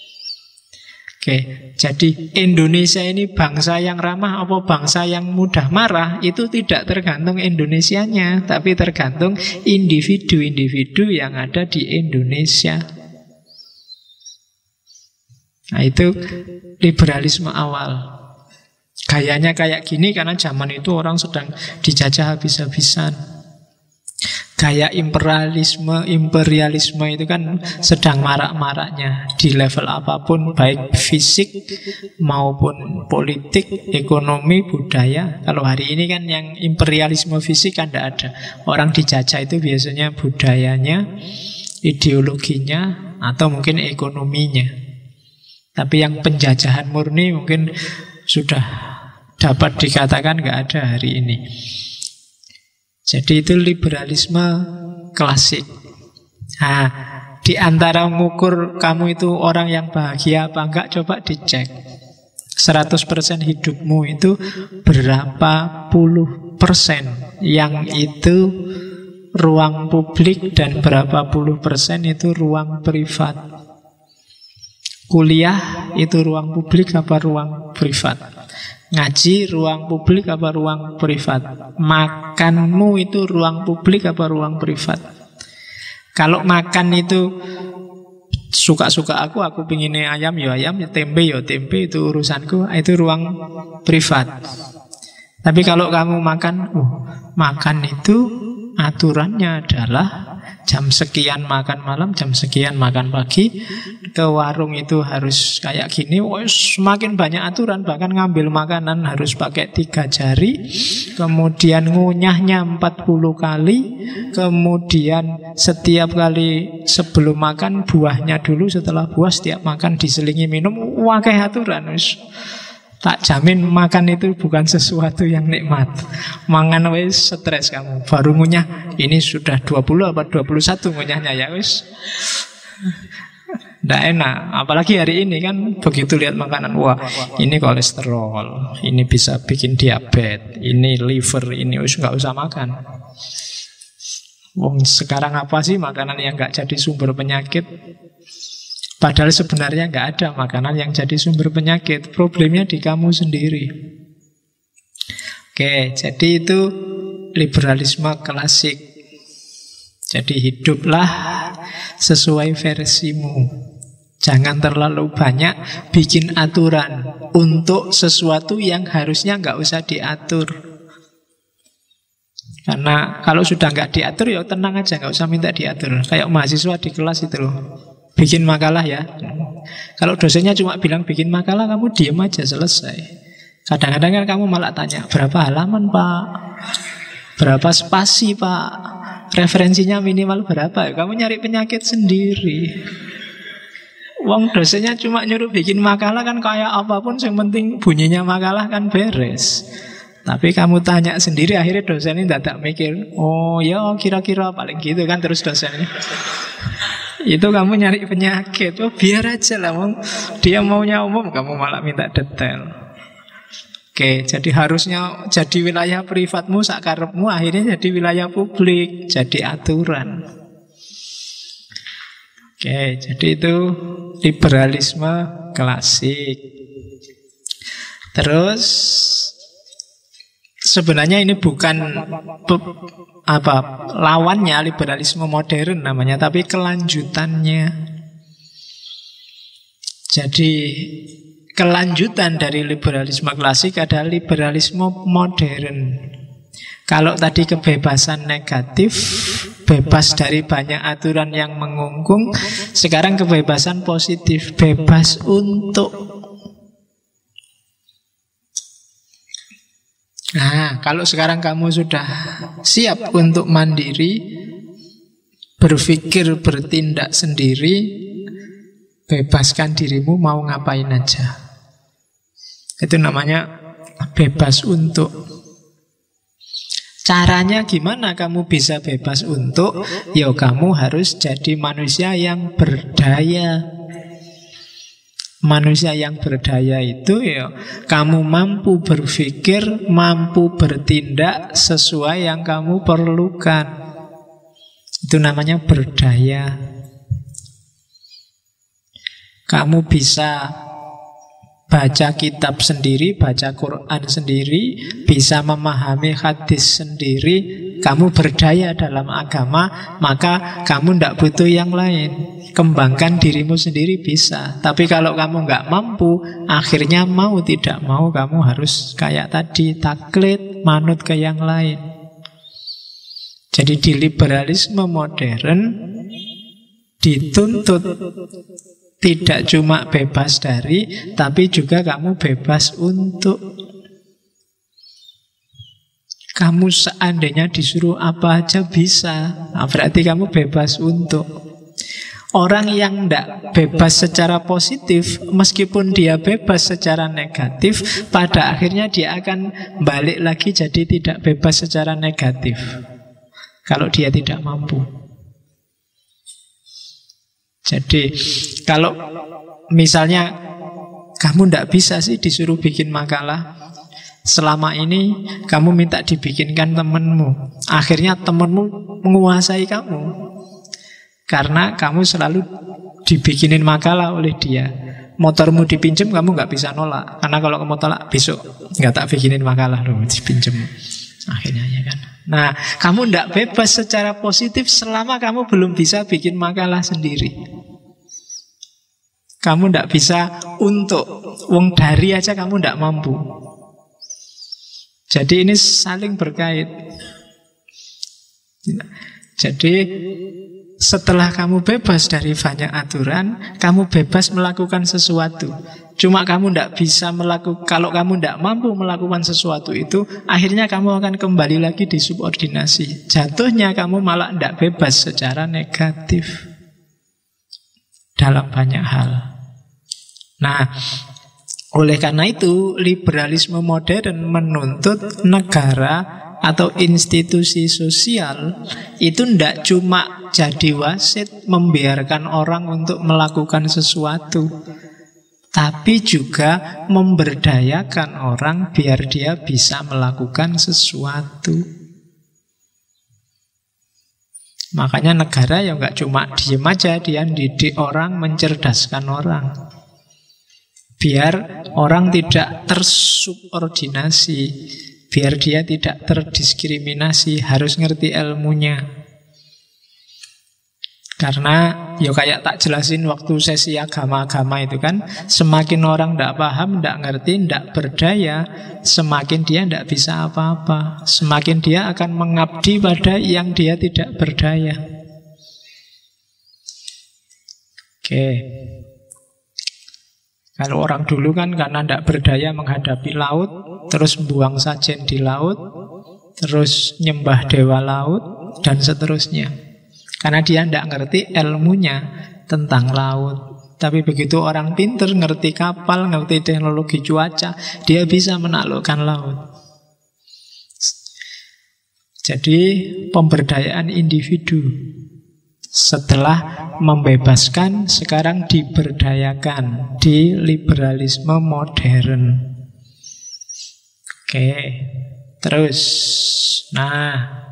Oke, jadi Indonesia ini bangsa yang ramah apa bangsa yang mudah marah, itu tidak tergantung Indonesianya, tapi tergantung individu-individu yang ada di Indonesia. Nah, itu liberalisme awal. Gayanya kayak gini karena zaman itu orang sedang dijajah habis-habisan. Gaya imperialisme itu kan sedang marak-maraknya di level apapun, baik fisik maupun politik, ekonomi, budaya. Kalau hari ini kan yang imperialisme fisik kan tidak ada. Orang dijajah itu biasanya budayanya, ideologinya, atau mungkin ekonominya. Tapi yang penjajahan murni mungkin sudah dapat dikatakan nggak ada hari ini. Jadi itu liberalisme klasik. Nah, di antara mengukur kamu itu orang yang bahagia apa enggak, coba dicek. 100% hidupmu itu berapa puluh persen yang itu ruang publik dan berapa puluh persen itu ruang privat. Kuliah itu ruang publik apa ruang privat? Ngaji ruang publik apa ruang privat? Makanmu itu ruang publik apa ruang privat? Kalau makan itu suka-suka aku pinginnya ayam ya ayam, ya tempe itu urusanku, itu ruang privat. Tapi kalau kamu makan itu aturannya adalah jam sekian makan malam, jam sekian makan pagi. Ke warung itu harus kayak gini. Semakin banyak aturan. Bahkan ngambil makanan harus pakai 3 jari. Kemudian ngunyahnya 40 kali. Kemudian setiap kali sebelum makan buahnya dulu, setelah buah setiap makan diselingi minum. Wakai aturan. Tak jamin makan itu bukan sesuatu yang nikmat. Mangan wis stres kamu. Baru ngunyah, ini sudah 20 apa 21 ngunyahnya ya wis. Nggak enak. Apalagi hari ini kan begitu lihat makanan, wah ini kolesterol, ini bisa bikin diabetes, ini liver, ini wis nggak usah makan. Wong sekarang apa sih makanan yang nggak jadi sumber penyakit? Padahal sebenarnya nggak ada makanan yang jadi sumber penyakit. Problemnya di kamu sendiri. Oke, jadi itu liberalisme klasik. Jadi hiduplah sesuai versimu. Jangan terlalu banyak bikin aturan untuk sesuatu yang harusnya nggak usah diatur. Karena kalau sudah nggak diatur ya tenang aja, nggak usah minta diatur. Kayak mahasiswa di kelas itu loh, bikin makalah ya. Kalau dosennya cuma bilang bikin makalah, kamu diem aja, selesai. Kadang-kadang kan kamu malah tanya, berapa halaman Pak? Berapa spasi Pak? Referensinya minimal berapa? Kamu nyari penyakit sendiri. Wong dosennya cuma nyuruh bikin makalah kan kayak apapun, yang penting bunyinya makalah kan beres. Tapi kamu tanya sendiri, akhirnya dosen ini tidak mikir, oh ya kira-kira paling gitu kan, terus dosennya. Itu kamu nyari penyakit. Oh biar aja lah, dia maunya umum, kamu malah minta detail. Oke, jadi harusnya jadi wilayah privatmu, sakarepmu, akhirnya jadi wilayah publik, jadi aturan. Oke, jadi itu liberalisme klasik. Terus sebenarnya ini bukan lawannya liberalisme modern namanya, tapi kelanjutannya. Jadi kelanjutan dari liberalisme klasik adalah liberalisme modern. Kalau tadi kebebasan negatif, bebas dari banyak aturan yang mengungkung, sekarang kebebasan positif, bebas untuk. Nah, kalau sekarang kamu sudah siap untuk mandiri, berpikir, bertindak sendiri, bebaskan dirimu mau ngapain aja. Itu namanya bebas untuk. Caranya gimana kamu bisa bebas untuk? Ya kamu harus jadi manusia yang berdaya. Manusia yang berdaya itu ya kamu mampu berpikir, mampu bertindak sesuai yang kamu perlukan. Itu namanya berdaya. Kamu bisa baca kitab sendiri, baca Quran sendiri, bisa memahami hadis sendiri, kamu berdaya dalam agama, maka kamu tidak butuh yang lain. Kembangkan dirimu sendiri bisa. Tapi kalau kamu nggak mampu, akhirnya mau tidak mau kamu harus kayak tadi, taklid, manut ke yang lain. Jadi di liberalisme modern dituntut tidak cuma bebas dari, tapi juga kamu bebas untuk. Kamu seandainya disuruh apa aja bisa, nah, berarti kamu bebas untuk. Orang yang tidak bebas secara positif, meskipun dia bebas secara negatif, pada akhirnya dia akan balik lagi jadi tidak bebas secara negatif, kalau dia tidak mampu. Jadi kalau misalnya kamu tidak bisa sih disuruh bikin makalah, selama ini kamu minta dibikinkan temanmu, akhirnya temanmu menguasai kamu karena kamu selalu dibikinin makalah oleh dia. Motormu dipinjem, kamu nggak bisa nolak, karena kalau kamu tolak besok nggak tak bikinin makalah loh, dipinjem. Akhirnya ya kan. Nah, kamu tidak bebas secara positif selama kamu belum bisa bikin makalah sendiri. Kamu tidak bisa untuk. Wong dari aja kamu tidak mampu. Jadi ini saling berkait. Jadi setelah kamu bebas dari banyak aturan, kamu bebas melakukan sesuatu. Cuma kamu tidak bisa melakukan. Kalau kamu tidak mampu melakukan sesuatu itu, akhirnya kamu akan kembali lagi di subordinasi. Jatuhnya kamu malah tidak bebas secara negatif dalam banyak hal. Nah, oleh karena itu liberalisme modern menuntut negara atau institusi sosial itu tidak cuma jadi wasit membiarkan orang untuk melakukan sesuatu, tapi juga memberdayakan orang biar dia bisa melakukan sesuatu. Makanya negara ya nggak cuma diem aja, dia didik orang, mencerdaskan orang, biar orang tidak tersubordinasi, biar dia tidak terdiskriminasi, harus ngerti ilmunya. Karena ya kayak tak jelasin waktu sesi agama-agama itu kan, semakin orang tidak paham, tidak ngerti, tidak berdaya, semakin dia tidak bisa apa-apa. Semakin dia akan mengabdi pada yang dia tidak berdaya. Oke. Kalau orang dulu kan karena tidak berdaya menghadapi laut, terus buang sajen di laut, terus nyembah dewa laut, dan seterusnya. Karena dia tidak ngerti ilmunya tentang laut. Tapi begitu orang pinter, ngerti kapal, ngerti teknologi cuaca, dia bisa menaklukkan laut. Jadi pemberdayaan individu. Setelah membebaskan, sekarang diberdayakan di liberalisme modern. Oke, terus. Nah,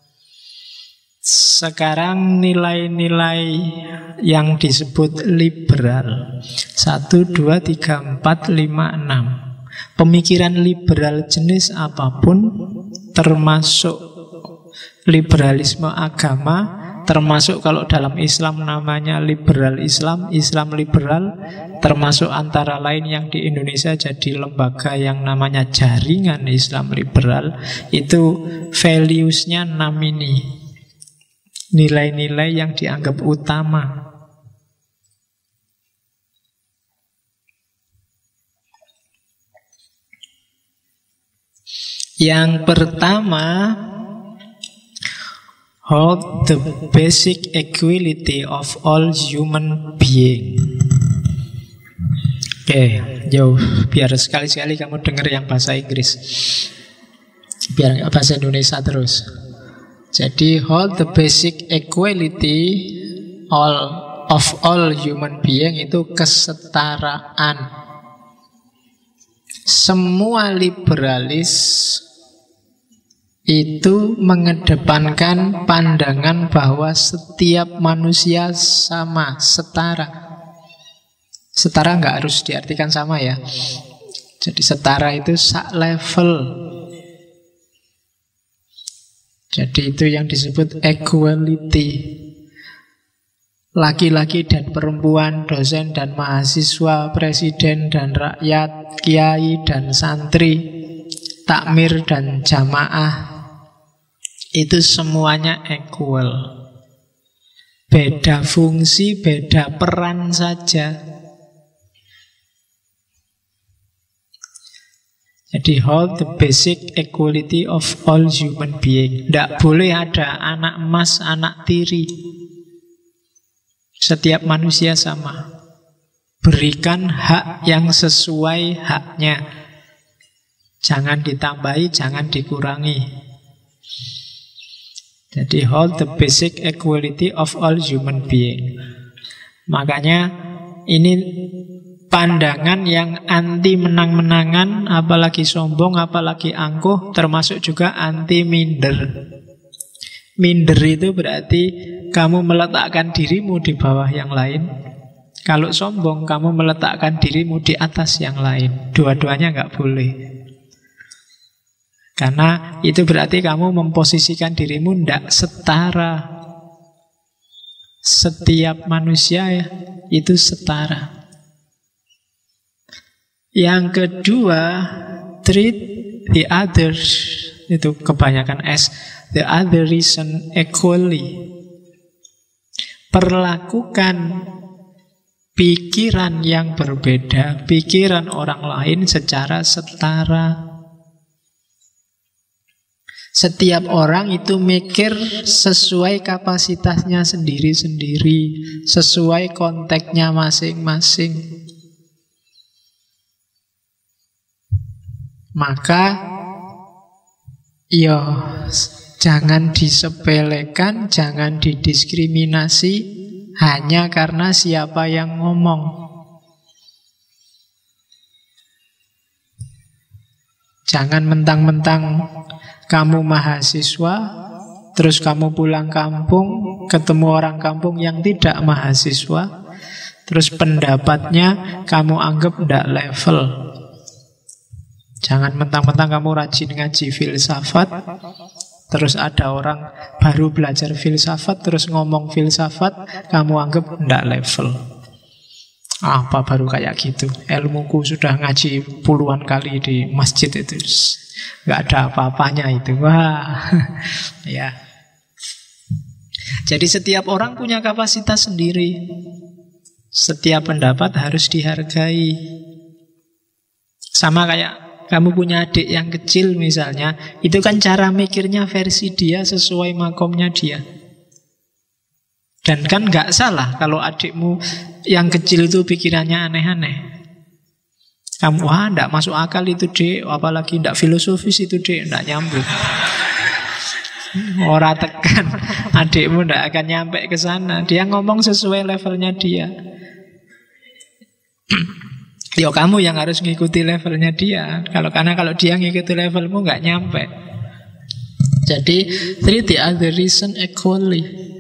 sekarang nilai-nilai yang disebut liberal 1, 2, 3, 4, 5, 6. Pemikiran liberal jenis apapun, termasuk liberalisme agama, termasuk kalau dalam Islam namanya liberal Islam, Islam liberal, termasuk antara lain yang di Indonesia jadi lembaga yang namanya Jaringan Islam Liberal, itu values-nya 6 ini. Nilai-nilai yang dianggap utama. Yang pertama, hold the basic equality of all human being. Oke, biar sekali-sekali kamu dengar yang bahasa Inggris, biar nggak bahasa Indonesia terus. Jadi hold the basic equality of all human being itu kesetaraan. Semua liberalis itu mengedepankan pandangan bahwa setiap manusia sama, setara. Setara nggak harus diartikan sama ya. Jadi setara itu sak level. Jadi itu yang disebut equality. Laki-laki dan perempuan, dosen dan mahasiswa, presiden dan rakyat, kiai dan santri, takmir dan jamaah, itu semuanya equal. Beda fungsi, beda peran saja. Jadi hold the basic equality of all human being. Tidak boleh ada anak emas, anak tiri. Setiap manusia sama. Berikan hak yang sesuai haknya. Jangan ditambahi, jangan dikurangi. Jadi hold the basic equality of all human being. Makanya ini pandangan yang anti menang-menangan, apalagi sombong, apalagi angkuh, termasuk juga anti minder. Minder itu berarti kamu meletakkan dirimu di bawah yang lain. Kalau sombong, kamu meletakkan dirimu di atas yang lain. Dua-duanya nggak boleh. Karena itu berarti kamu memposisikan dirimu tidak setara. Setiap manusia ya, itu setara. Yang kedua, treat the others, itu kebanyakan S, the other reason equally. Perlakukan pikiran yang berbeda, pikiran orang lain secara setara. Setiap orang itu mikir sesuai kapasitasnya sendiri-sendiri, sesuai konteksnya masing-masing. Maka jangan disepelekan, jangan didiskriminasi hanya karena siapa yang ngomong. Jangan mentang-mentang kamu mahasiswa, terus kamu pulang kampung, ketemu orang kampung yang tidak mahasiswa, terus pendapatnya kamu anggap tidak level. Jangan mentang-mentang kamu rajin ngaji filsafat, Terus ada orang baru belajar filsafat, terus ngomong filsafat, kamu anggap ndak level. Apa baru kayak gitu? Ilmuku sudah ngaji puluhan kali di masjid itu, nggak ada apa-apanya itu. Wah, ya. Jadi setiap orang punya kapasitas sendiri. Setiap pendapat harus dihargai. Sama kayak kamu punya adik yang kecil misalnya, itu kan cara mikirnya versi dia sesuai makomnya dia. Dan kan nggak salah kalau adikmu yang kecil itu pikirannya aneh-aneh. Kamu, wah nggak masuk akal itu dek, apalagi nggak filosofis itu dek, nggak nyambung. Ora tekan, adikmu nggak akan nyampe ke sana. Dia ngomong sesuai levelnya dia. Yo kamu yang harus ngikuti levelnya dia. Karena kalau dia ngikuti levelmu nggak nyampe. Jadi treat the other reason equally.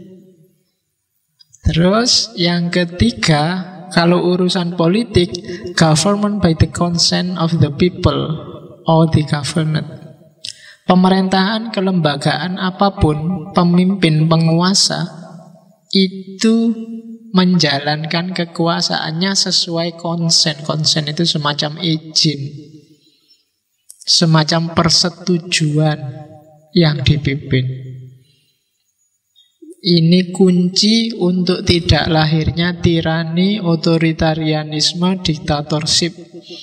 Terus yang ketiga, kalau urusan politik, government by the consent of the people or the government. Pemerintahan, kelembagaan apapun, pemimpin, penguasa itu menjalankan kekuasaannya sesuai konsen. Konsen itu semacam izin, semacam persetujuan yang dipimpin. Ini kunci untuk tidak lahirnya tirani, otoritarianisme, diktatorship.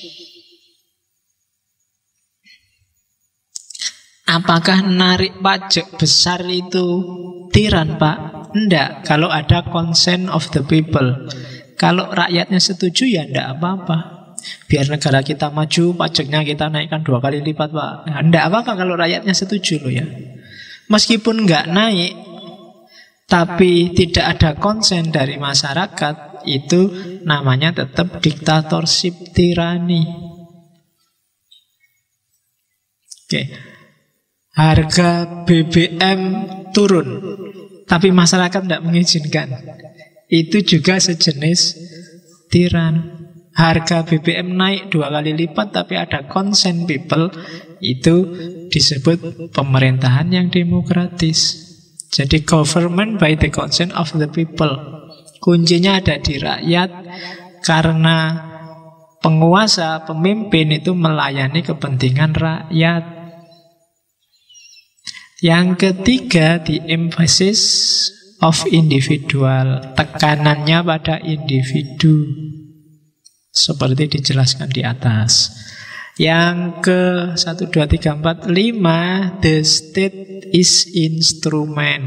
Apakah narik pajak besar itu tiran, Pak? Enggak, kalau ada consent of the people. Kalau rakyatnya setuju ya enggak apa-apa. Biar negara kita maju, pajaknya kita naikkan 2 kali lipat, Pak. Nah, enggak apa-apa kalau rakyatnya setuju loh ya. Meskipun enggak naik, tapi tidak ada konsen dari masyarakat, itu namanya tetap diktatorship, tirani. Oke. Harga BBM turun, tapi masyarakat tidak mengizinkan. Itu juga sejenis tiran. Harga BBM naik 2 kali lipat, tapi ada consent people. Itu disebut pemerintahan yang demokratis. Jadi government by the consent of the people. Kuncinya ada di rakyat, karena penguasa, pemimpin itu melayani kepentingan rakyat. Yang ketiga, the emphasis of individual. Tekanannya pada individu, seperti dijelaskan di atas. Yang ke 1, 2, 3, 4, 5, the state is instrument.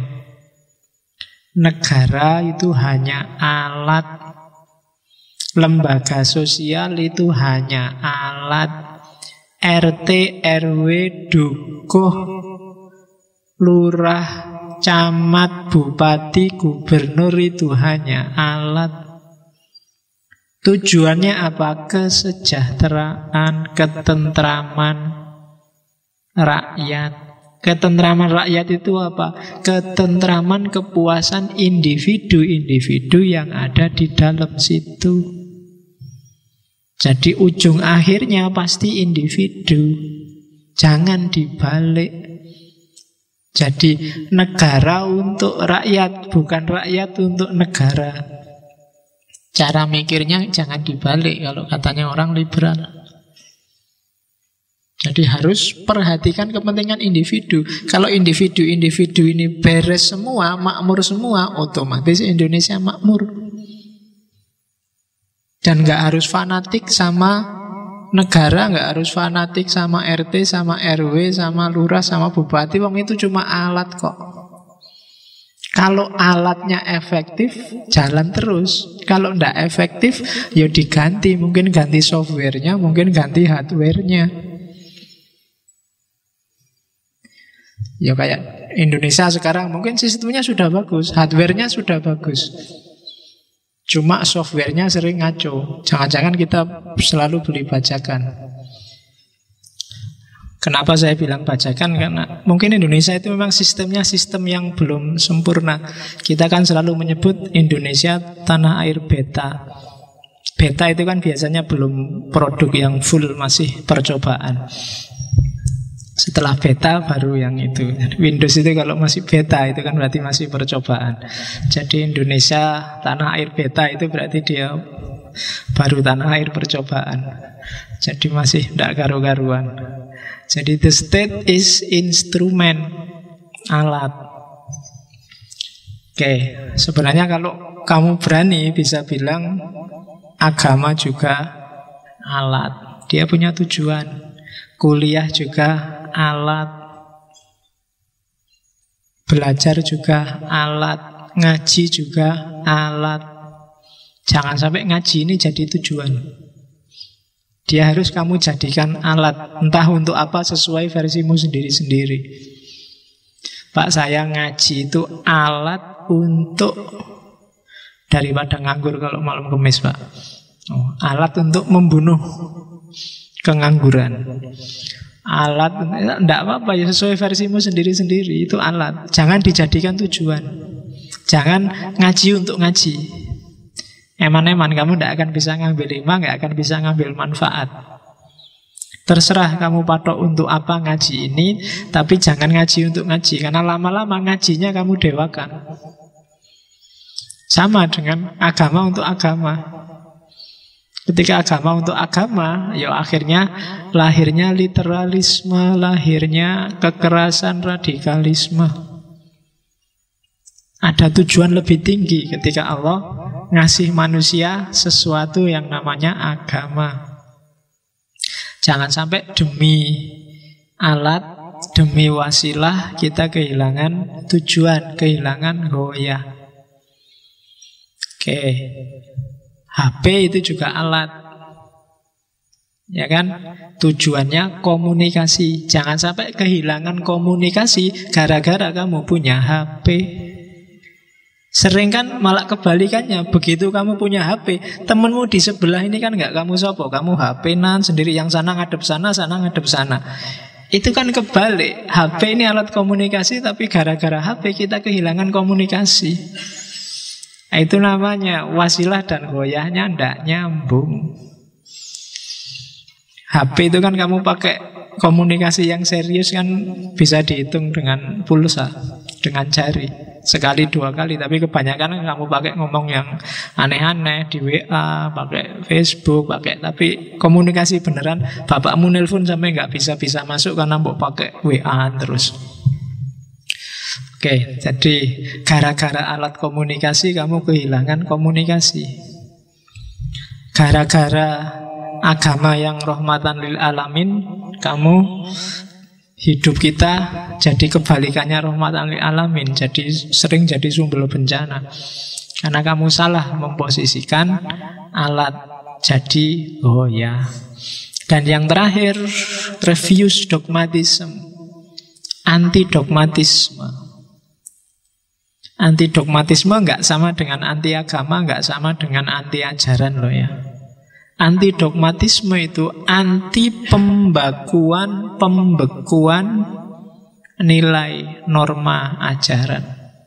Negara itu hanya alat. Lembaga sosial itu hanya alat. RT, RW, dukuh, lurah, camat, bupati, gubernur itu hanya alat. Tujuannya apa? Kesejahteraan, ketentraman rakyat. Ketentraman rakyat itu apa? Ketentraman, kepuasan individu-individu yang ada di dalam situ. Jadi ujung akhirnya pasti individu. Jangan dibalik. Jadi negara untuk rakyat, bukan rakyat untuk negara. Cara mikirnya jangan dibalik kalau katanya orang liberal. Jadi harus perhatikan kepentingan individu. Kalau individu-individu ini beres semua, makmur semua, otomatis Indonesia makmur. Dan gak harus fanatik sama negara, gak harus fanatik sama RT, sama RW, sama lurah, sama bupati. Wong itu cuma alat kok. Kalau alatnya efektif, jalan terus. Kalau tidak efektif, ya diganti. Mungkin ganti softwarenya, mungkin ganti hardwarenya. Ya kayak Indonesia sekarang, mungkin sistemnya sudah bagus, hardwarenya sudah bagus. Cuma softwarenya sering ngaco. Jangan-jangan kita selalu beli bajakan. Kenapa saya bilang bajakan? Karena mungkin Indonesia itu memang sistemnya sistem yang belum sempurna. Kita kan selalu menyebut Indonesia tanah air beta. Beta itu kan biasanya belum produk yang full, masih percobaan. Setelah beta baru yang itu. Windows itu kalau masih beta itu kan berarti masih percobaan. Jadi Indonesia tanah air beta itu berarti dia baru tanah air percobaan. Jadi masih tidak karu-karuan. Jadi the state is instrument, alat. Oke, sebenarnya kalau kamu berani bisa bilang agama juga alat. Dia punya tujuan. Kuliah juga alat, belajar juga alat, ngaji juga alat. Jangan sampai ngaji ini jadi tujuan. Dia harus kamu jadikan alat, entah untuk apa sesuai versimu sendiri-sendiri. Pak, saya ngaji itu alat untuk, daripada nganggur kalau malam kemis, Pak. Alat untuk membunuh kengangguran. Alat, tidak apa-apa ya, sesuai versimu sendiri-sendiri. Itu alat, jangan dijadikan tujuan. Jangan ngaji untuk ngaji. Eman-eman kamu tidak akan bisa ngambil hikmah, nggak akan bisa ngambil manfaat. Terserah kamu patok untuk apa ngaji ini, tapi jangan ngaji untuk ngaji, karena lama-lama ngajinya kamu dewakan. Sama dengan agama untuk agama. Ketika agama untuk agama, ya akhirnya lahirnya literalisme, lahirnya kekerasan, radikalisme. Ada tujuan lebih tinggi ketika Allah ngasih manusia sesuatu yang namanya agama. Jangan sampai demi alat, demi wasilah kita kehilangan tujuan, kehilangan ghoyah. Oke. HP itu juga alat, ya kan? Tujuannya komunikasi. Jangan sampai kehilangan komunikasi gara-gara kamu punya HP. Sering kan malah kebalikannya. Begitu kamu punya HP, temenmu di sebelah ini kan nggak kamu sopo, kamu HP-nan sendiri, yang sana ngadep sana ngadep sana. Itu kan kebalik. HP ini alat komunikasi, tapi gara-gara HP kita kehilangan komunikasi. Itu namanya wasilah dan goyahnya ndak nyambung. HP itu kan kamu pakai komunikasi yang serius kan bisa dihitung dengan pulsa, dengan jari. Sekali dua kali, tapi kebanyakan kamu pakai ngomong yang aneh-aneh di WA, pakai Facebook, tapi komunikasi beneran. Bapakmu nelpon sampai nggak bisa masuk karena mau pakai WA terus. Oke, jadi gara-gara alat komunikasi kamu kehilangan komunikasi. Gara-gara agama yang rahmatan lil alamin, kamu hidup kita jadi kebalikannya rahmatan lil alamin. Jadi sering jadi sumber bencana. Karena kamu salah memposisikan alat. Jadi, oh ya. Dan yang terakhir, refuse dogmatism. Anti-dogmatisme. Anti-dogmatisme nggak sama dengan anti agama, nggak sama dengan anti ajaran loh ya. Anti-dogmatisme itu anti pembekuan nilai norma ajaran.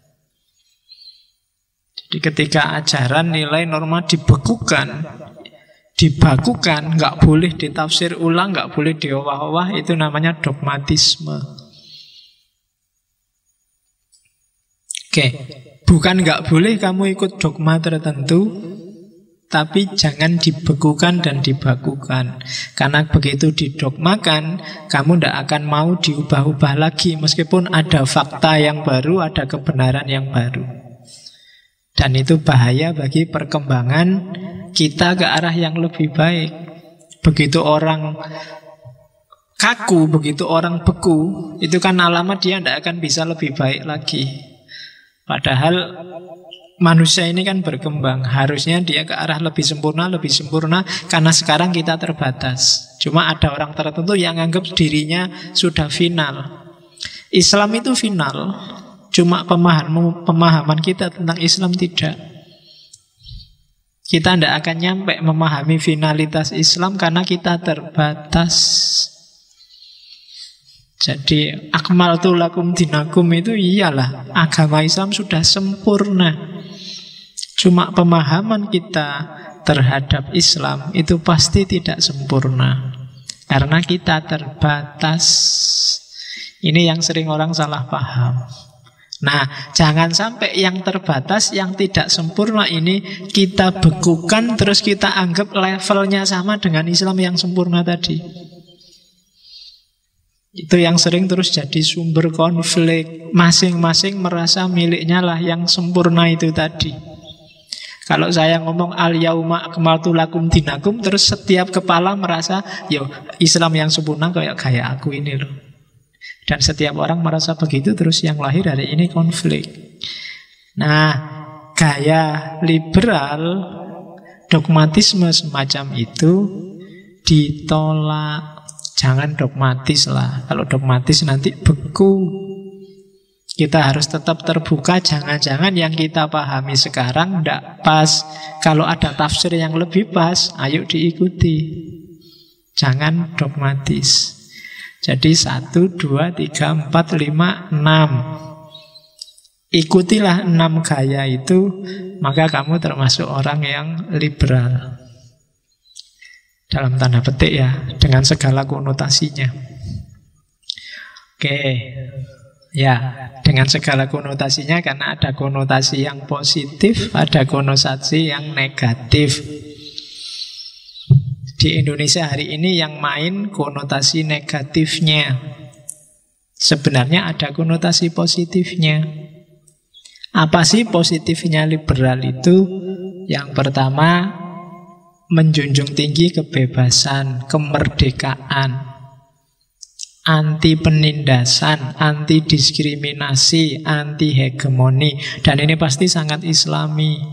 Jadi ketika ajaran nilai norma dibakukan, nggak boleh ditafsir ulang, nggak boleh diowah-owah, itu namanya dogmatisme. Oke, bukan nggak boleh kamu ikut dogma tertentu, tapi jangan dibekukan dan dibakukan. Karena begitu didogmakan, kamu tidak akan mau diubah-ubah lagi, meskipun ada fakta yang baru, ada kebenaran yang baru. Dan itu bahaya bagi perkembangan kita ke arah yang lebih baik. Begitu orang kaku, begitu orang beku, itu kan alamat dia tidak akan bisa lebih baik lagi. Padahal manusia ini kan berkembang. Harusnya dia ke arah lebih sempurna. Karena sekarang kita terbatas. Cuma ada orang tertentu yang anggap dirinya sudah final. Islam itu final. Cuma pemahaman kita tentang Islam tidak. Kita tidak akan nyampe memahami finalitas Islam karena kita terbatas. Jadi akmaltu lakum dinakum itu iyalah, agama Islam sudah sempurna. Cuma pemahaman kita terhadap Islam itu pasti tidak sempurna, karena kita terbatas. Ini yang sering orang salah paham. Nah, jangan sampai yang terbatas, yang tidak sempurna ini kita bekukan, terus kita anggap levelnya sama dengan Islam yang sempurna tadi. Itu yang sering terus jadi sumber konflik. Masing-masing merasa miliknya lah yang sempurna itu tadi. Kalau saya ngomong al-yauma akmaltu lakum dinakum, terus setiap kepala merasa, yo Islam yang sempurna kayak aku ini loh. Dan setiap orang merasa begitu, terus yang lahir dari ini konflik. Nah, gaya liberal, dogmatisme semacam itu ditolak. Jangan dogmatis lah. Kalau dogmatis nanti beku. Kita harus tetap terbuka. Jangan-jangan yang kita pahami sekarang tidak pas. Kalau ada tafsir yang lebih pas, ayo diikuti. Jangan dogmatis. Jadi 1, 2, 3, 4, 5, 6. Ikutilah 6 gaya itu, maka kamu termasuk orang yang liberal. Dalam tanda petik ya, dengan segala konotasinya. Oke, ya, dengan segala konotasinya, karena ada konotasi yang positif, ada konotasi yang negatif. Di Indonesia hari ini yang main konotasi negatifnya. Sebenarnya ada konotasi positifnya. Apa sih positifnya liberal itu? Yang pertama, menjunjung tinggi kebebasan, kemerdekaan, anti penindasan, anti diskriminasi, anti hegemoni. Dan ini pasti sangat Islami.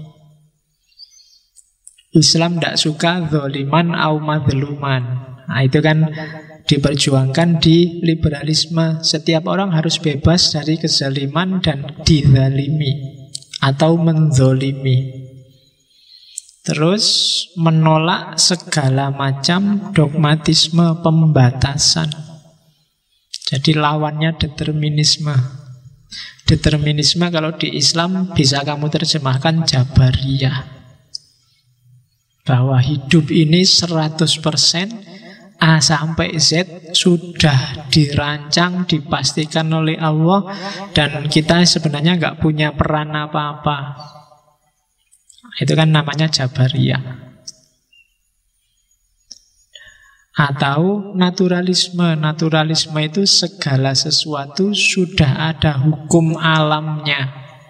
Islam tidak suka zoliman au madluman. Nah, itu kan diperjuangkan di liberalisme. Setiap orang harus bebas dari kezaliman dan dizalimi atau menzolimi. Terus menolak segala macam dogmatisme pembatasan. Jadi lawannya determinisme. Determinisme kalau di Islam bisa kamu terjemahkan Jabariyah. Bahwa hidup ini 100% A sampai Z sudah dirancang, dipastikan oleh Allah, dan kita sebenarnya nggak punya peran apa-apa. Itu kan namanya Jabariyah. Atau naturalisme. Naturalisme itu segala sesuatu sudah ada hukum alamnya.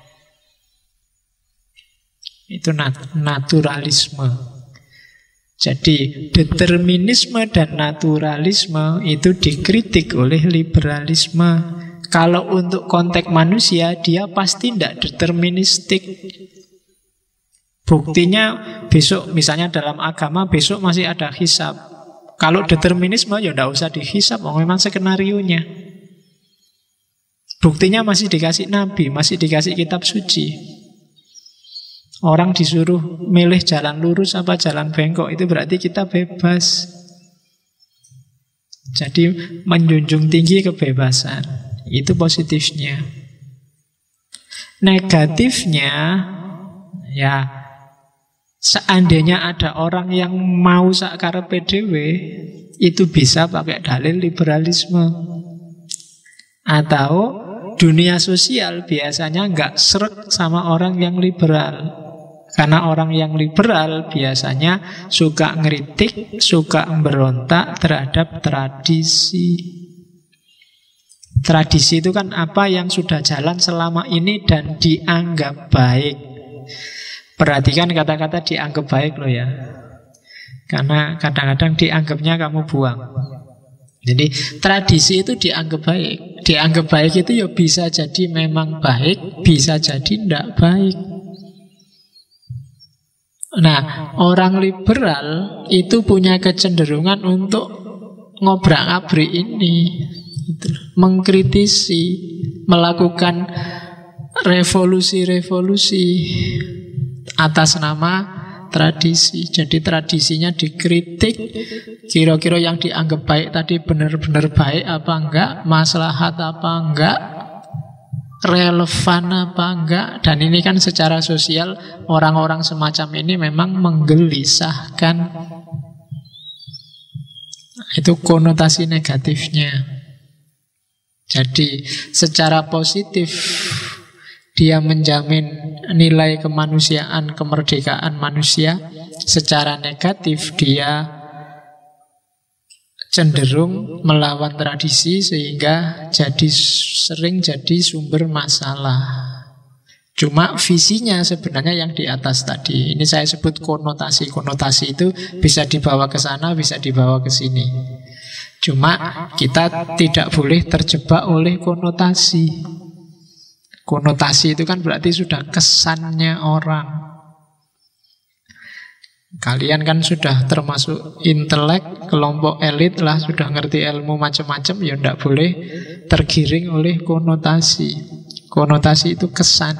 Itu naturalisme. Jadi determinisme dan naturalisme itu dikritik oleh liberalisme. Kalau untuk konteks manusia, dia pasti tidak deterministik. Buktinya besok, misalnya dalam agama, besok masih ada hisab. Kalau determinisme ya tidak usah dihisab, memang skenarionya. Buktinya masih dikasih nabi, masih dikasih kitab suci. Orang disuruh milih jalan lurus apa jalan bengkok, itu berarti kita bebas. Jadi menjunjung tinggi kebebasan, itu positifnya. Negatifnya, ya seandainya ada orang yang mau sakarepe dhewe, itu bisa pakai dalil liberalisme. Atau dunia sosial biasanya nggak srek sama orang yang liberal. Karena orang yang liberal biasanya suka ngeritik, suka memberontak terhadap tradisi. Tradisi itu kan apa yang sudah jalan selama ini dan dianggap baik. Perhatikan kata-kata dianggap baik loh ya. Karena kadang-kadang dianggapnya kamu buang. Jadi tradisi itu dianggap baik. Dianggap baik itu ya bisa jadi memang baik, bisa jadi tidak baik. Nah, orang liberal itu punya kecenderungan untuk ngobrak-abrik ini, mengkritisi, melakukan revolusi-revolusi atas nama tradisi. Jadi tradisinya dikritik, kira-kira yang dianggap baik tadi benar-benar baik apa enggak, maslahat apa enggak, relevan apa enggak. Dan ini kan secara sosial orang-orang semacam ini memang menggelisahkan. Itu konotasi negatifnya. Jadi secara positif dia menjamin nilai kemanusiaan, kemerdekaan manusia. Secara negatif dia cenderung melawan tradisi sehingga sering jadi sumber masalah. Cuma visinya sebenarnya yang di atas tadi. Ini saya sebut konotasi. Konotasi itu bisa dibawa ke sana, bisa dibawa ke sini. Cuma kita tidak boleh terjebak oleh konotasi. Konotasi itu kan berarti sudah kesannya orang. Kalian kan sudah termasuk intelek, kelompok elit lah, sudah ngerti ilmu macam-macam, ya tidak boleh tergiring oleh konotasi. Konotasi itu kesan.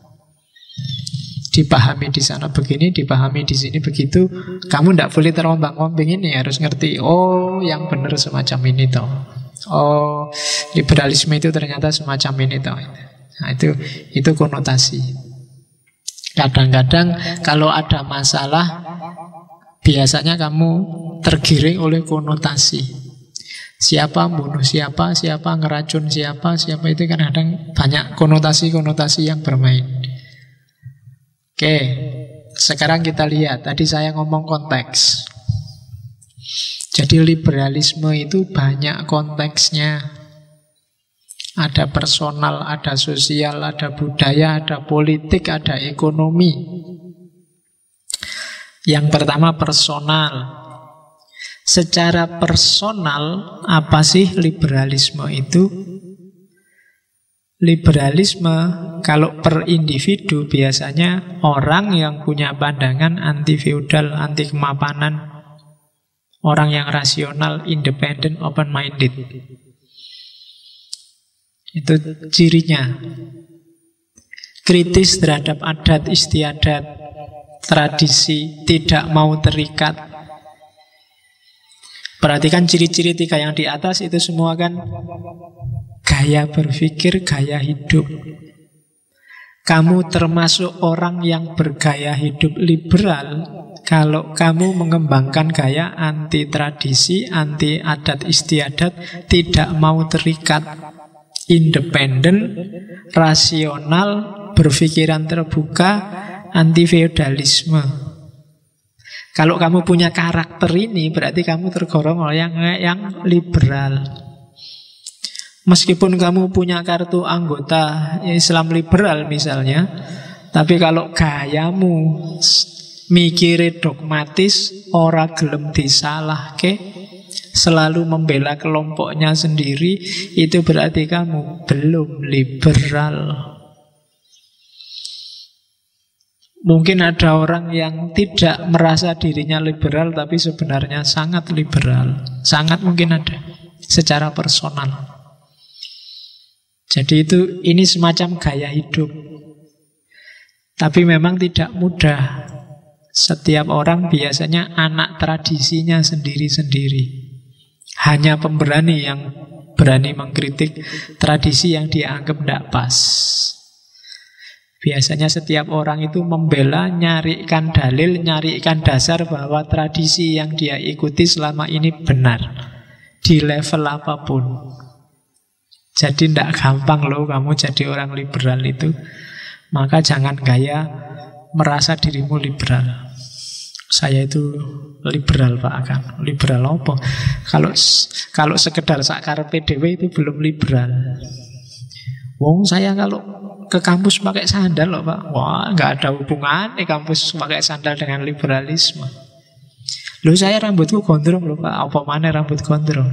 Dipahami di sana begini, dipahami di sini begitu. Kamu tidak boleh terombang-ambing ini, harus ngerti. Oh, yang benar semacam ini toh. Oh, liberalisme itu ternyata semacam ini toh. Nah, itu konotasi. Kadang-kadang kalau ada masalah, biasanya kamu tergiring oleh konotasi. Siapa bunuh siapa, siapa ngeracun siapa itu kan kadang banyak konotasi-konotasi yang bermain. Oke, sekarang kita lihat. Tadi saya ngomong konteks. Jadi liberalisme itu banyak konteksnya. Ada personal, ada sosial, ada budaya, ada politik, ada ekonomi. Yang pertama personal. Secara personal, apa sih liberalisme itu? Liberalisme kalau per individu biasanya orang yang punya pandangan anti feudal, anti kemapanan, orang yang rasional, independen, open minded. Itu cirinya. Kritis terhadap adat istiadat, tradisi, tidak mau terikat. Perhatikan ciri-ciri tiga yang di atas itu semua kan gaya berpikir, gaya hidup. Kamu termasuk orang yang bergaya hidup liberal kalau kamu mengembangkan gaya anti tradisi, anti adat istiadat, tidak mau terikat, independen, rasional, berpikiran terbuka, anti feudalisme. Kalau kamu punya karakter ini, berarti kamu tergolong oleh yang liberal. Meskipun kamu punya kartu anggota Islam liberal misalnya, tapi kalau gayamu mikire dogmatis, ora gelem disalahke, selalu membela kelompoknya sendiri, itu berarti kamu belum liberal. Mungkin ada orang yang tidak merasa dirinya liberal tapi sebenarnya sangat liberal. Sangat mungkin ada secara personal. Jadi ini semacam gaya hidup. Tapi memang tidak mudah. Setiap orang biasanya anak tradisinya sendiri-sendiri. Hanya pemberani yang berani mengkritik tradisi yang dia anggap tidak pas. Biasanya setiap orang itu membela, nyarikan dalil, nyarikan dasar bahwa tradisi yang dia ikuti selama ini benar. Di level apapun. Jadi tidak gampang loh kamu jadi orang liberal itu. Maka jangan gaya merasa dirimu liberal. Saya itu liberal Pak Akan. Liberal apa? Kalau sekedar sakar PDW itu belum liberal. Wong saya kalau ke kampus pakai sandal loh Pak. Wah, nggak ada hubungan kampus pakai sandal dengan liberalisme. Loh saya rambutku gondrong loh Pak. Apa mana rambut gondrong?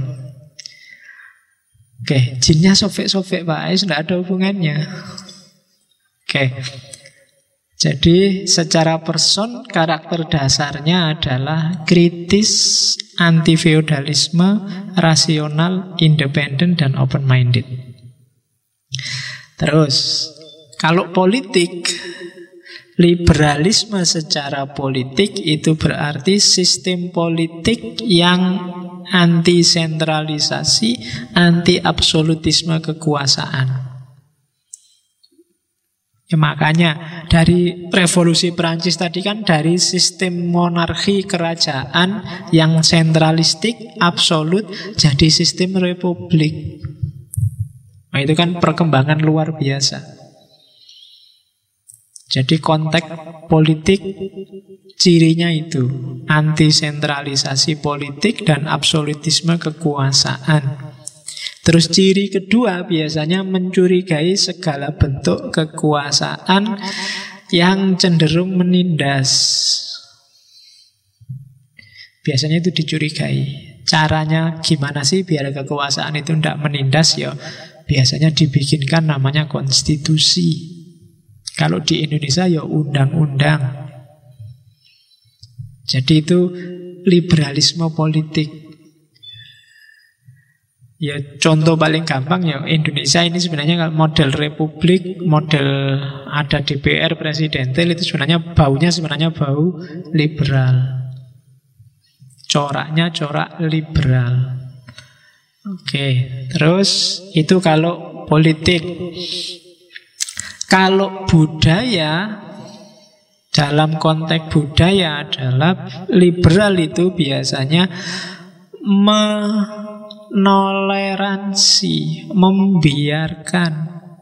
Oke, jinnya sobek-sobek Pak. Tidak ada hubungannya. Oke. Jadi secara person karakter dasarnya adalah kritis, anti feudalisme, rasional, independen dan open minded. Terus kalau politik, liberalisme secara politik itu berarti sistem politik yang anti sentralisasi, anti absolutisme kekuasaan. Ya, makanya dari revolusi Perancis tadi kan dari sistem monarki kerajaan yang sentralistik, absolut, jadi sistem republik. Nah, itu kan perkembangan luar biasa. Jadi konteks politik cirinya itu anti sentralisasi politik dan absolutisme kekuasaan. Terus ciri kedua biasanya mencurigai segala bentuk kekuasaan yang cenderung menindas. Biasanya itu dicurigai. Caranya gimana sih biar kekuasaan itu tidak menindas? Ya biasanya dibikinkan namanya konstitusi. Kalau di Indonesia ya undang-undang. Jadi itu liberalisme politik. Ya contoh paling gampang ya Indonesia ini sebenarnya model republik, model ada DPR presidentil itu sebenarnya baunya bau liberal. Coraknya corak liberal. Oke, terus itu kalau politik. Kalau budaya, dalam konteks budaya adalah liberal itu biasanya menoleransi, membiarkan,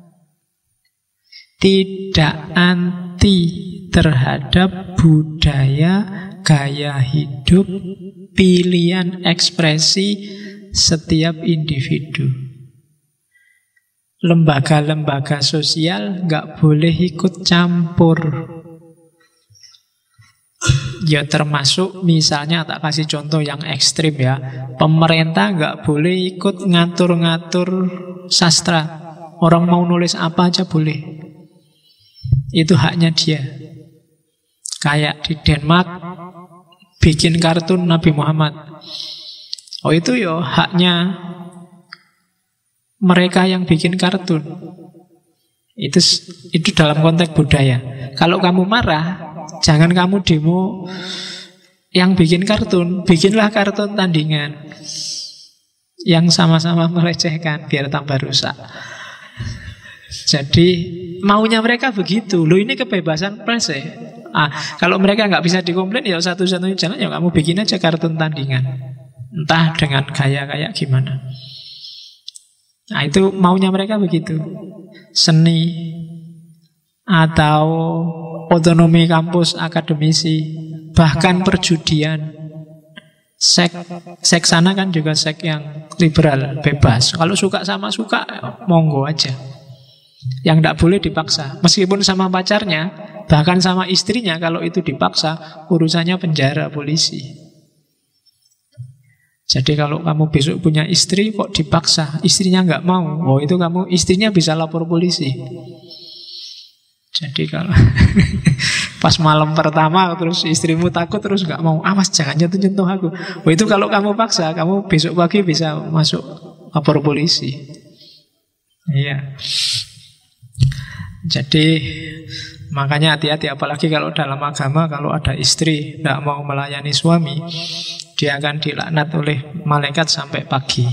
tidak anti terhadap budaya, gaya hidup, pilihan ekspresi setiap individu. Lembaga-lembaga sosial nggak boleh ikut campur. Ya termasuk misalnya tak kasih contoh yang ekstrim ya. Pemerintah nggak boleh ikut ngatur-ngatur sastra. Orang mau nulis apa aja boleh. Itu haknya dia. Kayak di Denmark bikin kartun Nabi Muhammad. Oh itu ya haknya mereka yang bikin kartun. Itu dalam konteks budaya. Kalau kamu marah, jangan kamu demo yang bikin kartun, bikinlah kartun tandingan yang sama-sama melecehkan biar tambah rusak. Jadi maunya mereka begitu. Loh ini kebebasan pers ya. Kalau mereka nggak bisa dikomplain ya satu-satunya jalan ya kamu bikin aja kartun tandingan. Entah dengan gaya kayak gimana. Nah itu maunya mereka begitu. Seni atau otonomi kampus, akademisi, bahkan perjudian. Seks sana kan juga seks yang liberal, bebas. Kalau suka sama suka, monggo aja. Yang tidak boleh dipaksa. Meskipun sama pacarnya, bahkan sama istrinya, kalau itu dipaksa, urusannya penjara, polisi. Jadi kalau kamu besok punya istri kok dipaksa, istrinya nggak mau, oh itu kamu istrinya bisa lapor polisi. Jadi kalau pas malam pertama terus istrimu takut terus nggak mau, awas jangan nyentuh aku. Oh itu kalau kamu paksa, kamu besok pagi bisa masuk lapor polisi. Iya. Jadi makanya hati-hati, apalagi kalau dalam agama kalau ada istri tidak mau melayani suami, dia akan dilaknat oleh malaikat sampai pagi.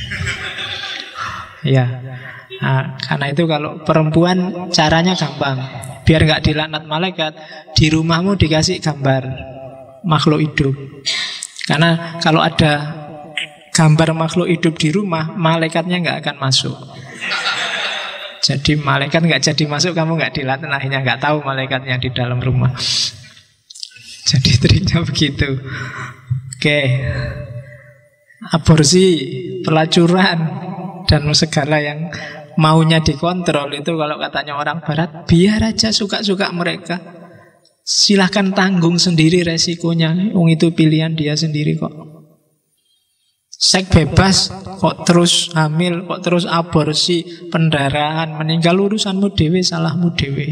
Ya, karena itu kalau perempuan caranya gampang. Biar nggak dilaknat malaikat, di rumahmu dikasih gambar makhluk hidup. Karena kalau ada gambar makhluk hidup di rumah, malaikatnya nggak akan masuk. Jadi malaikat nggak jadi masuk, kamu nggak dilaknat, akhirnya nggak tahu malaikatnya di dalam rumah. Jadi triknya begitu. Oke, aborsi, pelacuran, dan segala yang maunya dikontrol itu kalau katanya orang barat, biar aja suka-suka mereka. Silahkan tanggung sendiri resikonya. Itu pilihan dia sendiri kok. Seks bebas, kok terus hamil, kok terus aborsi, pendarahan, meninggal, urusanmu dewe, salahmu dewe.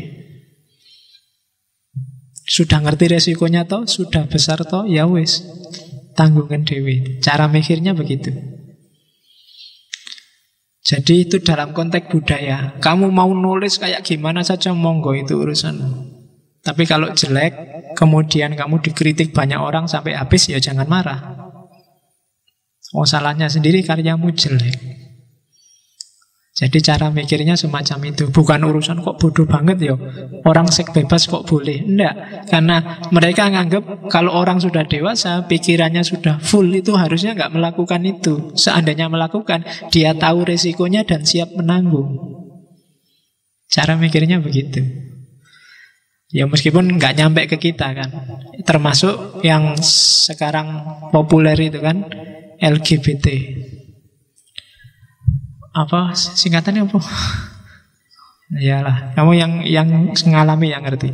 Sudah ngerti resikonya toh, sudah besar toh, ya wis. Tanggungan dewi. Cara mikirnya begitu. Jadi itu dalam konteks budaya. Kamu mau nulis kayak gimana saja, monggo, itu urusanmu. Tapi kalau jelek, kemudian kamu dikritik banyak orang sampai habis, ya jangan marah. Oh salahnya sendiri, karyamu jelek. Jadi cara mikirnya semacam itu. Bukan urusan kok bodoh banget ya, orang seks bebas kok boleh. Enggak, karena mereka nganggap kalau orang sudah dewasa, pikirannya sudah full, itu harusnya nggak melakukan itu. Seandainya melakukan, dia tahu resikonya dan siap menanggung. Cara mikirnya begitu. Ya meskipun nggak nyampe ke kita kan. Termasuk yang sekarang populer itu kan, LGBT. Apa singkatannya apa? Iyalah, kamu yang ngalami yang ngerti.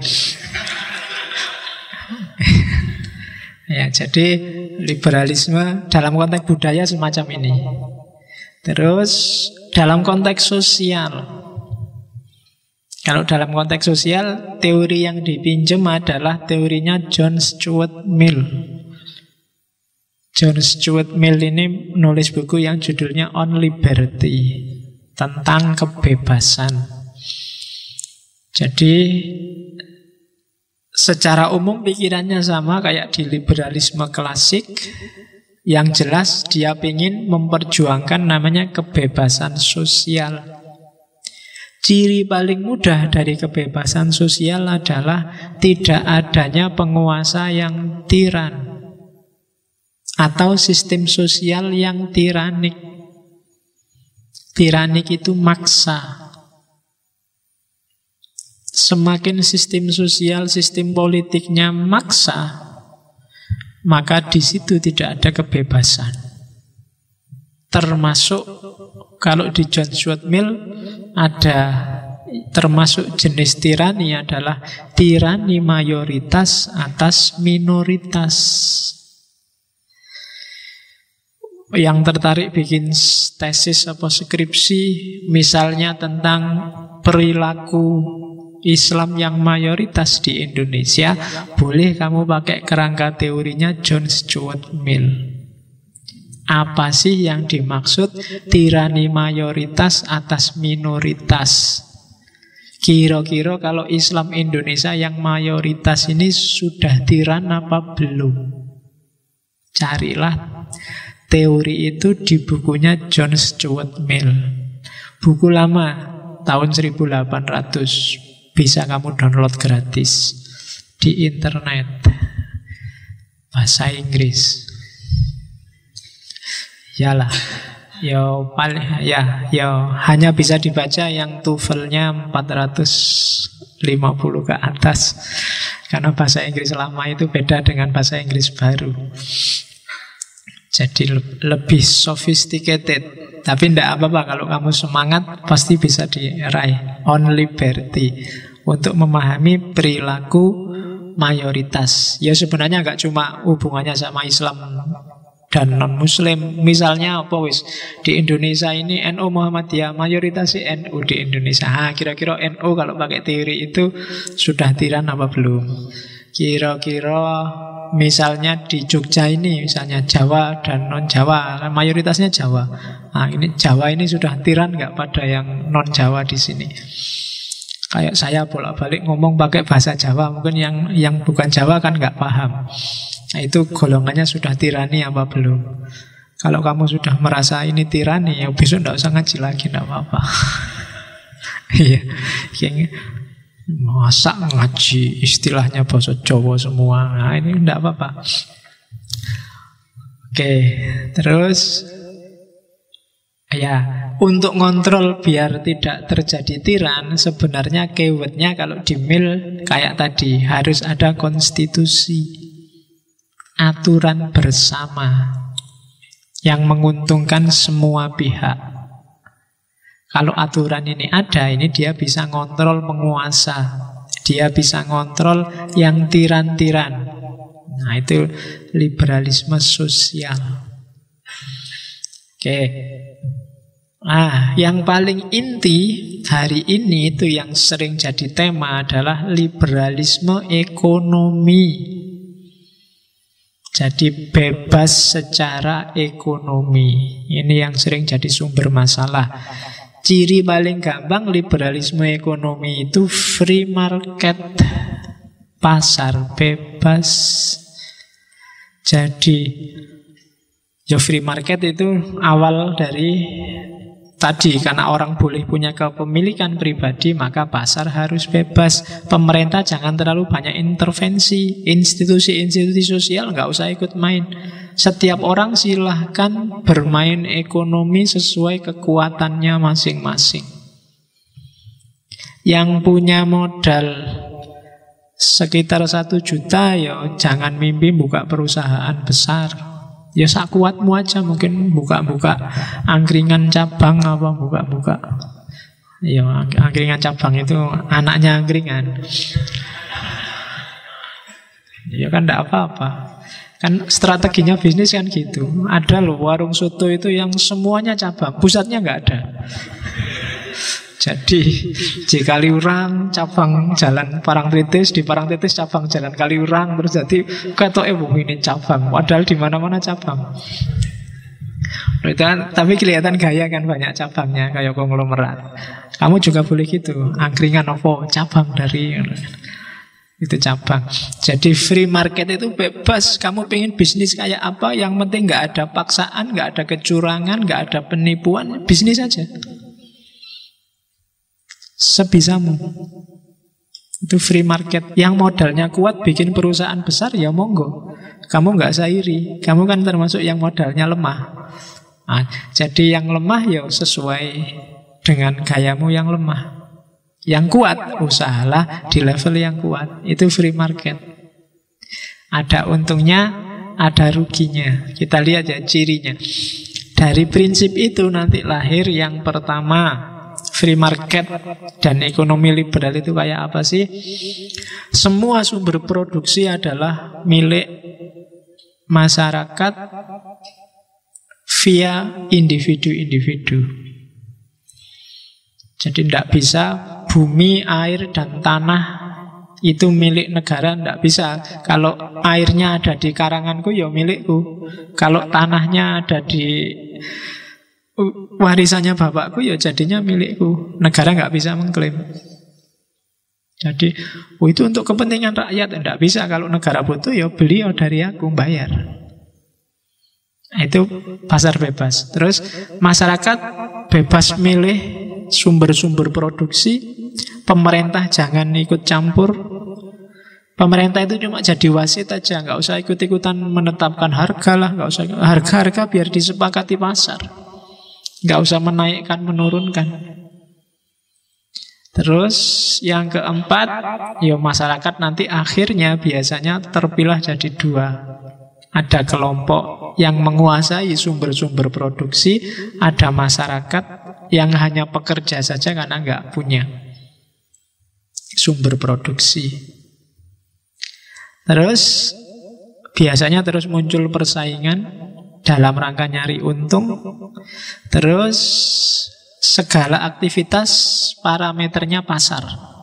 Ya, jadi liberalisme dalam konteks budaya semacam ini. Terus dalam konteks sosial. Kalau dalam konteks sosial, teori yang dipinjam adalah teorinya John Stuart Mill. John Stuart Mill ini nulis buku yang judulnya On Liberty, tentang kebebasan. Jadi secara umum pikirannya sama kayak di liberalisme klasik. Yang jelas dia ingin memperjuangkan namanya kebebasan sosial. Ciri paling mudah dari kebebasan sosial adalah tidak adanya penguasa yang tiran atau sistem sosial yang tiranik. Tiranik itu maksa. Semakin sistem sosial, sistem politiknya maksa, maka di situ tidak ada kebebasan. Termasuk kalau di John Stuart Mill ada termasuk jenis tirani adalah tirani mayoritas atas minoritas. Yang tertarik bikin tesis atau skripsi misalnya tentang perilaku Islam yang mayoritas di Indonesia, boleh kamu pakai kerangka teorinya John Stuart Mill. Apa sih yang dimaksud tirani mayoritas atas minoritas? Kira-kira kalau Islam Indonesia yang mayoritas ini sudah tiran apa belum? Carilah teori itu di bukunya John Stuart Mill. Buku lama, tahun 1800. Bisa kamu download gratis di internet. Bahasa Inggris. Yalah. Hanya bisa dibaca yang TOEFL-nya 450 ke atas. Karena bahasa Inggris lama itu beda dengan bahasa Inggris baru. Jadi lebih sophisticated. Tapi tidak apa-apa, kalau kamu semangat pasti bisa diraih. On Liberty, untuk memahami perilaku mayoritas. Ya sebenarnya nggak cuma hubungannya sama Islam dan non-Muslim. Misalnya apa wis di Indonesia ini NU Muhammadiyah, mayoritas NU di Indonesia. Kira-kira NU kalau pakai teori itu sudah tiran apa belum? Kira-kira misalnya di Jogja ini, misalnya Jawa dan non-Jawa, mayoritasnya Jawa. Nah, ini Jawa ini sudah tiran nggak pada yang non-Jawa di sini? Kayak saya bolak-balik ngomong pakai bahasa Jawa, mungkin yang bukan Jawa kan nggak paham. Nah, itu golongannya sudah tirani apa belum? Kalau kamu sudah merasa ini tirani, ya besok nggak usah ngaji lagi, nggak apa-apa. Iya, kayaknya masa ngaji istilahnya bahasa Jawa semua. Nah ini enggak apa-apa. Oke, terus ya, untuk ngontrol biar tidak terjadi tiran, sebenarnya keywordnya kalau di Mill kayak tadi, harus ada konstitusi, aturan bersama yang menguntungkan semua pihak. Kalau aturan ini ada, ini dia bisa ngontrol penguasa. Dia bisa ngontrol yang tiran-tiran. Nah, itu liberalisme sosial. Oke. Nah, yang paling inti hari ini itu yang sering jadi tema adalah liberalisme ekonomi. Jadi bebas secara ekonomi. Ini yang sering jadi sumber masalah. Ciri paling gampang liberalisme ekonomi itu free market, pasar bebas. Jadi ya free market itu awal dari Tadi karena orang boleh punya kepemilikan pribadi, maka pasar harus bebas. Pemerintah jangan terlalu banyak intervensi. Institusi-institusi sosial nggak usah ikut main. Setiap orang silahkan bermain ekonomi sesuai kekuatannya masing-masing. Yang punya modal sekitar 1 juta, ya jangan mimpi buka perusahaan besar. Ya sak kuatmu aja, mungkin buka-buka angkringan cabang, apa buka-buka. Ya angkringan cabang itu anaknya angkringan. Ya kan enggak apa-apa. Kan strateginya bisnis kan gitu. Ada loh warung soto itu yang semuanya cabang, pusatnya enggak ada. Jadi di Kaliurang cabang jalan Parangtritis, di Parangtritis cabang jalan Kaliurang, terus jadi ketoke ini cabang, padahal di mana-mana cabang. Tapi kelihatan gaya kan banyak cabangnya kayak konglomerat. Kamu juga boleh gitu, angkringan opo cabang dari itu cabang. Jadi free market itu bebas. Kamu pengen bisnis kayak apa, yang penting nggak ada paksaan, nggak ada kecurangan, nggak ada penipuan, bisnis aja. Sebisamu. Itu free market. Yang modalnya kuat bikin perusahaan besar, ya monggo. Kamu nggak sairi. Kamu kan termasuk yang modalnya lemah. Nah, jadi yang lemah ya sesuai dengan gayamu yang lemah. Yang kuat, usahalah di level yang kuat. Itu free market. Ada untungnya, ada ruginya. Kita lihat ya cirinya. Dari prinsip itu nanti lahir yang pertama. Free market dan ekonomi liberal itu kayak apa sih? Semua sumber produksi adalah milik masyarakat via individu-individu. Jadi tidak bisa bumi, air, dan tanah itu milik negara, tidak bisa. Kalau airnya ada di karanganku, ya milikku. Kalau tanahnya ada di warisannya bapakku, ya jadinya milikku. Negara nggak bisa mengklaim. Jadi itu untuk kepentingan rakyat. Tidak bisa. Kalau negara butuh, ya beliau dari aku, bayar. Itu pasar bebas. Terus masyarakat bebas milih sumber-sumber produksi. Pemerintah jangan ikut campur. Pemerintah itu cuma jadi wasit aja, nggak usah ikut-ikutan menetapkan harga lah, nggak usah. Harga-harga biar disepakati pasar. Nggak usah menaikkan, menurunkan. Terus yang keempat, ya masyarakat nanti akhirnya biasanya terpilah jadi 2. Ada kelompok yang menguasai sumber-sumber produksi, ada masyarakat yang hanya pekerja saja karena nggak punya sumber produksi. Terus biasanya terus muncul persaingan dalam rangka nyari untung. Terus segala aktivitas parameternya pasar.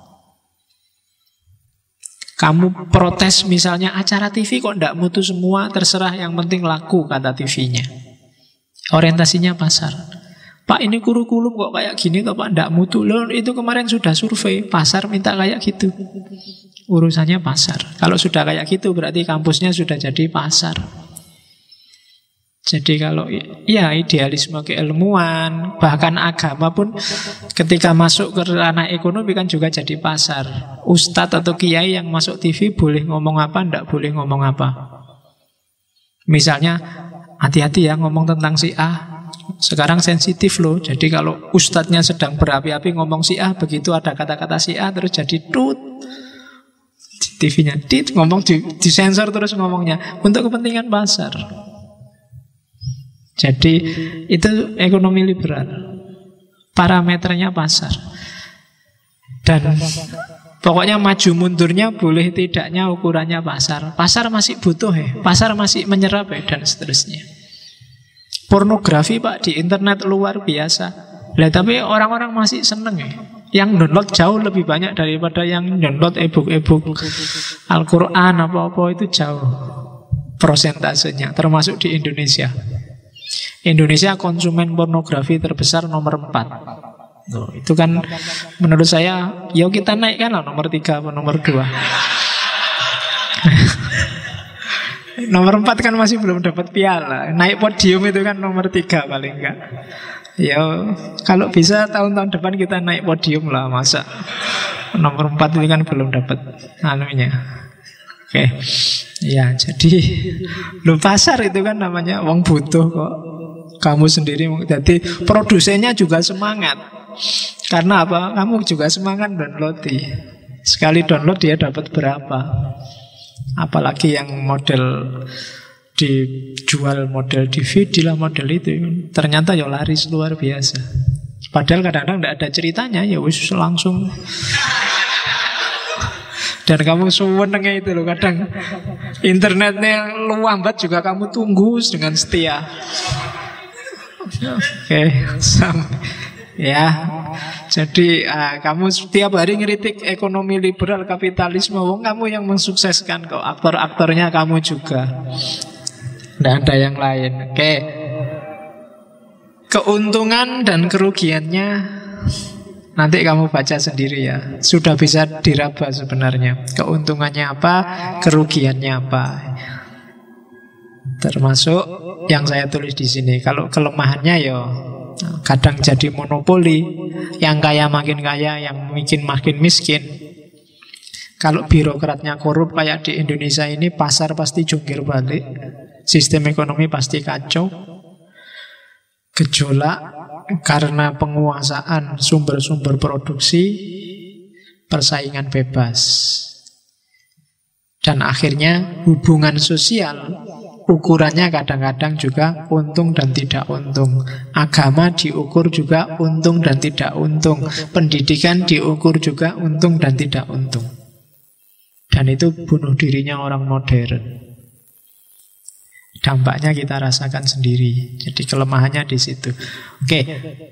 Kamu protes misalnya acara TV kok ndak mutu semua, terserah yang penting laku, kata TV-nya. Orientasinya pasar. Pak, ini kurikulum kok kayak gini toh Pak, ndak mutu. Loh, itu kemarin sudah survei, pasar minta kayak gitu. Urusannya pasar. Kalau sudah kayak gitu berarti kampusnya sudah jadi pasar. Jadi kalau ya idealisme keilmuan, bahkan agama pun ketika masuk ke ranah ekonomi kan juga jadi pasar. Ustadz atau kiai yang masuk TV boleh ngomong apa, ndak boleh ngomong apa. Misalnya, hati-hati ya ngomong tentang si A. Sekarang sensitif loh. Jadi kalau ustadznya sedang berapi-api ngomong si A, begitu ada kata-kata si A terus jadi tut. TV-nya dit, ngomong disensor terus ngomongnya untuk kepentingan pasar. Jadi itu ekonomi liberal. Parameternya pasar. Dan pokoknya maju mundurnya boleh tidaknya ukurannya pasar. Pasar masih butuh ya, pasar masih menyerap ya, dan seterusnya. Pornografi Pak di internet luar biasa. Lah tapi orang-orang masih seneng ya. Yang download jauh lebih banyak daripada yang download e-book Al-Quran apa-apa, itu jauh prosentasenya, termasuk di Indonesia. Indonesia konsumen pornografi terbesar nomor 4. Tuh, itu kan menurut saya, ya kita naikkan lah nomor 3 atau nomor 2. Nomor 4 kan masih belum dapat piala. Naik podium itu kan nomor 3 paling enggak. Ya, kalau bisa tahun-tahun depan kita naik podium lah. Masa nomor 4 ini kan belum dapat anunya. Oke. Ya, jadi lu pasar itu kan namanya wong butuh kok. Kamu sendiri, jadi produsennya juga semangat. Karena apa? Kamu juga semangat download. Sekali download dia dapat berapa? Apalagi yang model dijual model DVD lah, model itu ternyata ya laris luar biasa. Padahal kadang-kadang tidak ada ceritanya, ya wis langsung. Dan kamu senengnya itu loh, kadang internetnya lambat juga kamu tunggu dengan setia. Oke, ya. Jadi kamu setiap hari ngeritik ekonomi liberal, kapitalisme, wong kamu yang mensukseskan kok. Aktor-aktornya kamu juga. Tidak ada yang lain. Oke. Keuntungan dan kerugiannya nanti kamu baca sendiri ya. Sudah bisa diraba sebenarnya. Keuntungannya apa, kerugiannya apa. Termasuk yang saya tulis di sini. Kalau kelemahannya ya kadang jadi monopoli. Yang kaya makin kaya, yang miskin makin miskin. Kalau birokratnya korup kayak di Indonesia ini, pasar pasti jungkir balik. Sistem ekonomi pasti kacau. Gejolak karena penguasaan sumber-sumber produksi, persaingan bebas. Dan akhirnya hubungan sosial ukurannya kadang-kadang juga untung dan tidak untung. Agama diukur juga untung dan tidak untung. Pendidikan diukur juga untung dan tidak untung. Dan itu bunuh dirinya orang modern. Dampaknya kita rasakan sendiri. Jadi kelemahannya di situ. Oke.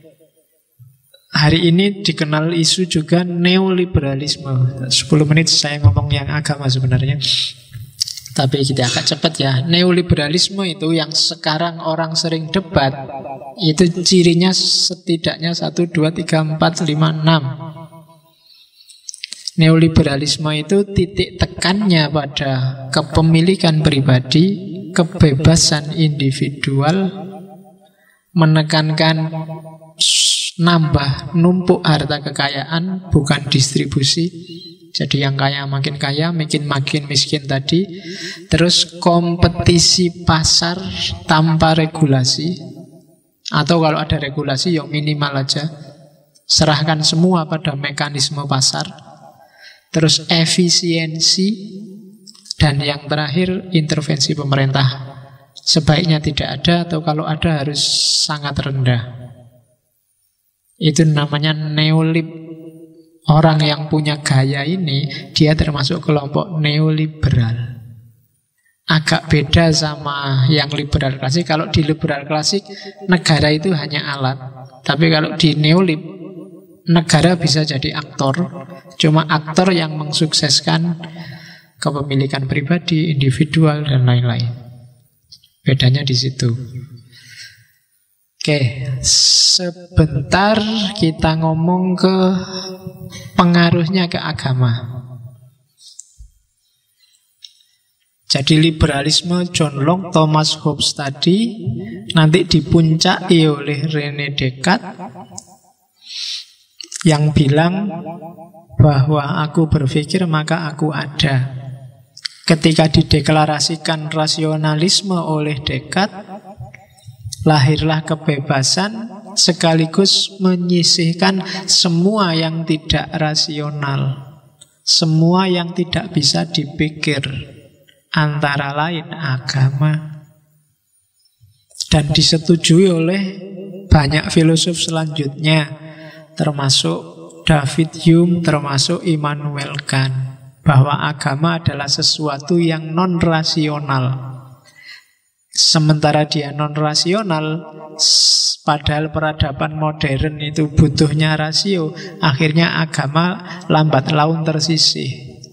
Hari ini dikenal isu juga neoliberalisme. 10 menit saya ngomong yang agama sebenarnya. Tapi kita agak cepat ya. Neoliberalisme itu yang sekarang orang sering debat. Itu cirinya setidaknya 1, 2, 3, 4, 5, 6. Neoliberalisme itu titik tekannya pada kepemilikan pribadi, kebebasan individual, menekankan nambah numpuk harta kekayaan, bukan distribusi. Jadi yang kaya, makin makin miskin tadi. Terus kompetisi pasar tanpa regulasi. Atau kalau ada regulasi yang minimal aja. Serahkan semua pada mekanisme pasar. Terus efisiensi. Dan yang terakhir, intervensi pemerintah. Sebaiknya tidak ada, atau kalau ada harus sangat rendah. Itu namanya neolib. Orang yang punya gaya ini, dia termasuk kelompok neoliberal. Agak beda sama yang liberal klasik. Kalau di liberal klasik, negara itu hanya alat. Tapi kalau di neolib, negara bisa jadi aktor. Cuma aktor yang mensukseskan kepemilikan pribadi, individual, dan lain-lain. Bedanya di situ. Oke, sebentar kita ngomong ke pengaruhnya ke agama. Jadi liberalisme John Locke, Thomas Hobbes tadi nanti dipuncaki oleh René Descartes yang bilang bahwa aku berpikir maka aku ada. Ketika dideklarasikan rasionalisme oleh Descartes, lahirlah kebebasan sekaligus menyisihkan semua yang tidak rasional, semua yang tidak bisa dipikir, antara lain agama. Dan disetujui oleh banyak filosof selanjutnya, termasuk David Hume, termasuk Immanuel Kant, bahwa agama adalah sesuatu yang non-rasional. Sementara dia non-rasional, padahal peradaban modern itu butuhnya rasio, akhirnya agama lambat laun tersisih.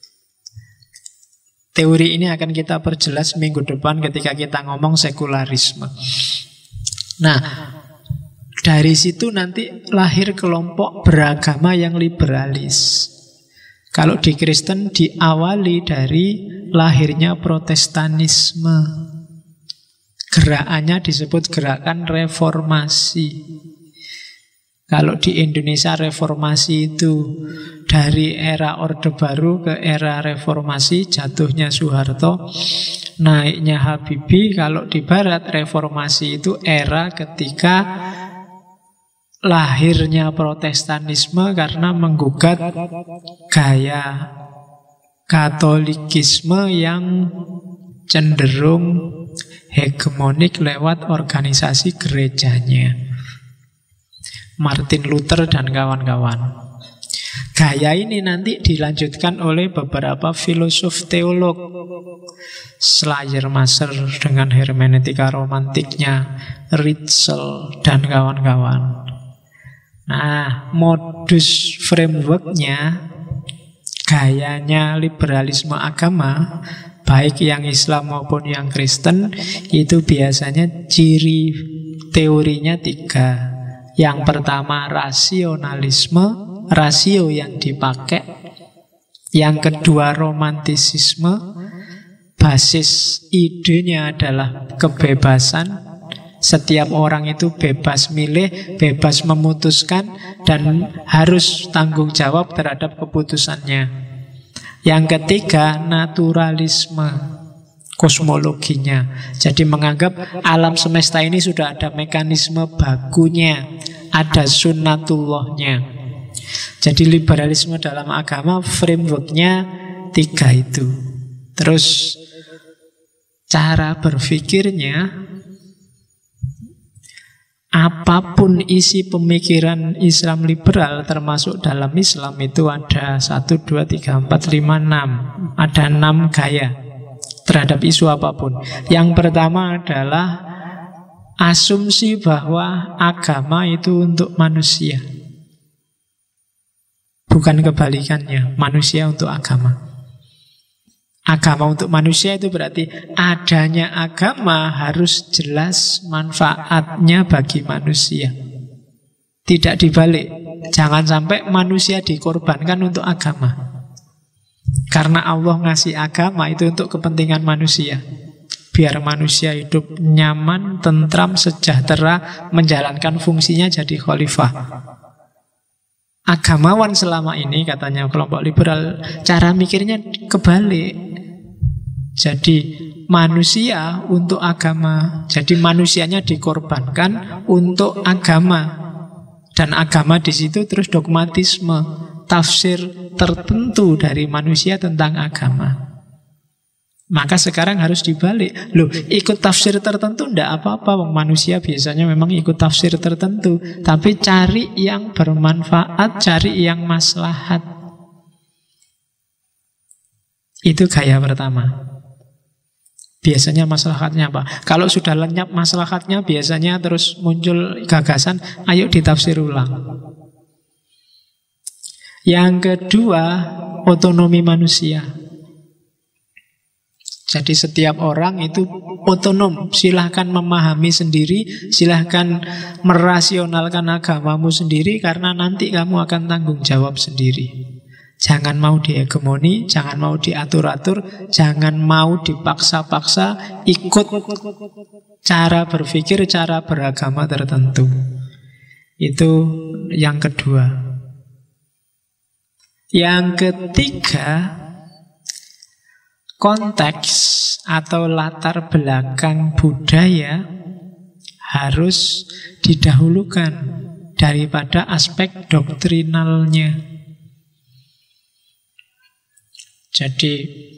Teori ini akan kita perjelas minggu depan ketika kita ngomong sekularisme. Nah, dari situ nanti lahir kelompok beragama yang liberalis. Kalau di Kristen diawali dari lahirnya Protestanisme. Gerakannya disebut gerakan reformasi. Kalau di Indonesia reformasi itu dari era Orde Baru ke era reformasi, jatuhnya Soeharto, naiknya Habibie. Kalau di Barat reformasi itu era ketika lahirnya Protestanisme karena menggugat gaya Katolikisme yang cenderung hegemonik lewat organisasi gerejanya. Martin Luther dan kawan-kawan. Gaya ini nanti dilanjutkan oleh beberapa filosof teolog. Schleiermacher dengan hermeneutika romantiknya, Ritschl dan kawan-kawan. Nah, modus frameworknya, gayanya liberalisme agama, baik yang Islam maupun yang Kristen, itu biasanya ciri teorinya 3. Yang pertama rasionalisme, rasio yang dipakai. Yang kedua romantisisme, basis idenya adalah kebebasan. Setiap orang itu bebas milih, bebas memutuskan, dan harus tanggung jawab terhadap keputusannya. Yang ketiga naturalisme, kosmologinya. Jadi menganggap alam semesta ini sudah ada mekanisme bakunya, ada sunnatullahnya. Jadi liberalisme dalam agama frameworknya 3 itu. Terus cara berpikirnya, apapun isi pemikiran Islam liberal, termasuk dalam Islam itu ada 1, 2, 3, 4, 5, 6. Ada 6 gaya terhadap isu apapun. Yang pertama adalah asumsi bahwa agama itu untuk manusia. Bukan kebalikannya, manusia untuk agama. Agama untuk manusia itu berarti adanya agama harus jelas manfaatnya bagi manusia. Tidak dibalik. Jangan sampai manusia dikorbankan untuk agama. Karena Allah ngasih agama itu untuk kepentingan manusia. Biar manusia hidup nyaman, tentram, sejahtera, menjalankan fungsinya jadi khalifah. Agamawan selama ini, katanya kelompok liberal, cara mikirnya kebalik. Jadi manusia untuk agama. Jadi manusianya dikorbankan untuk agama. Dan agama di situ terus dogmatisme, tafsir tertentu dari manusia tentang agama. Maka sekarang harus dibalik. Loh, ikut tafsir tertentu ndak apa-apa, manusia biasanya memang ikut tafsir tertentu. Tapi cari yang bermanfaat, cari yang maslahat. Itu gaya pertama. Biasanya maslahatnya apa? Kalau sudah lenyap maslahatnya, biasanya terus muncul gagasan, ayo ditafsir ulang. Yang kedua, otonomi manusia. Jadi setiap orang itu otonom. Silahkan memahami sendiri, silahkan merasionalkan agamamu sendiri, karena nanti kamu akan tanggung jawab sendiri. Jangan mau dihegemoni, jangan mau diatur-atur, jangan mau dipaksa-paksa ikut cara berpikir, cara beragama tertentu. Itu yang kedua. Yang ketiga, konteks atau latar belakang budaya harus didahulukan daripada aspek doktrinalnya. Jadi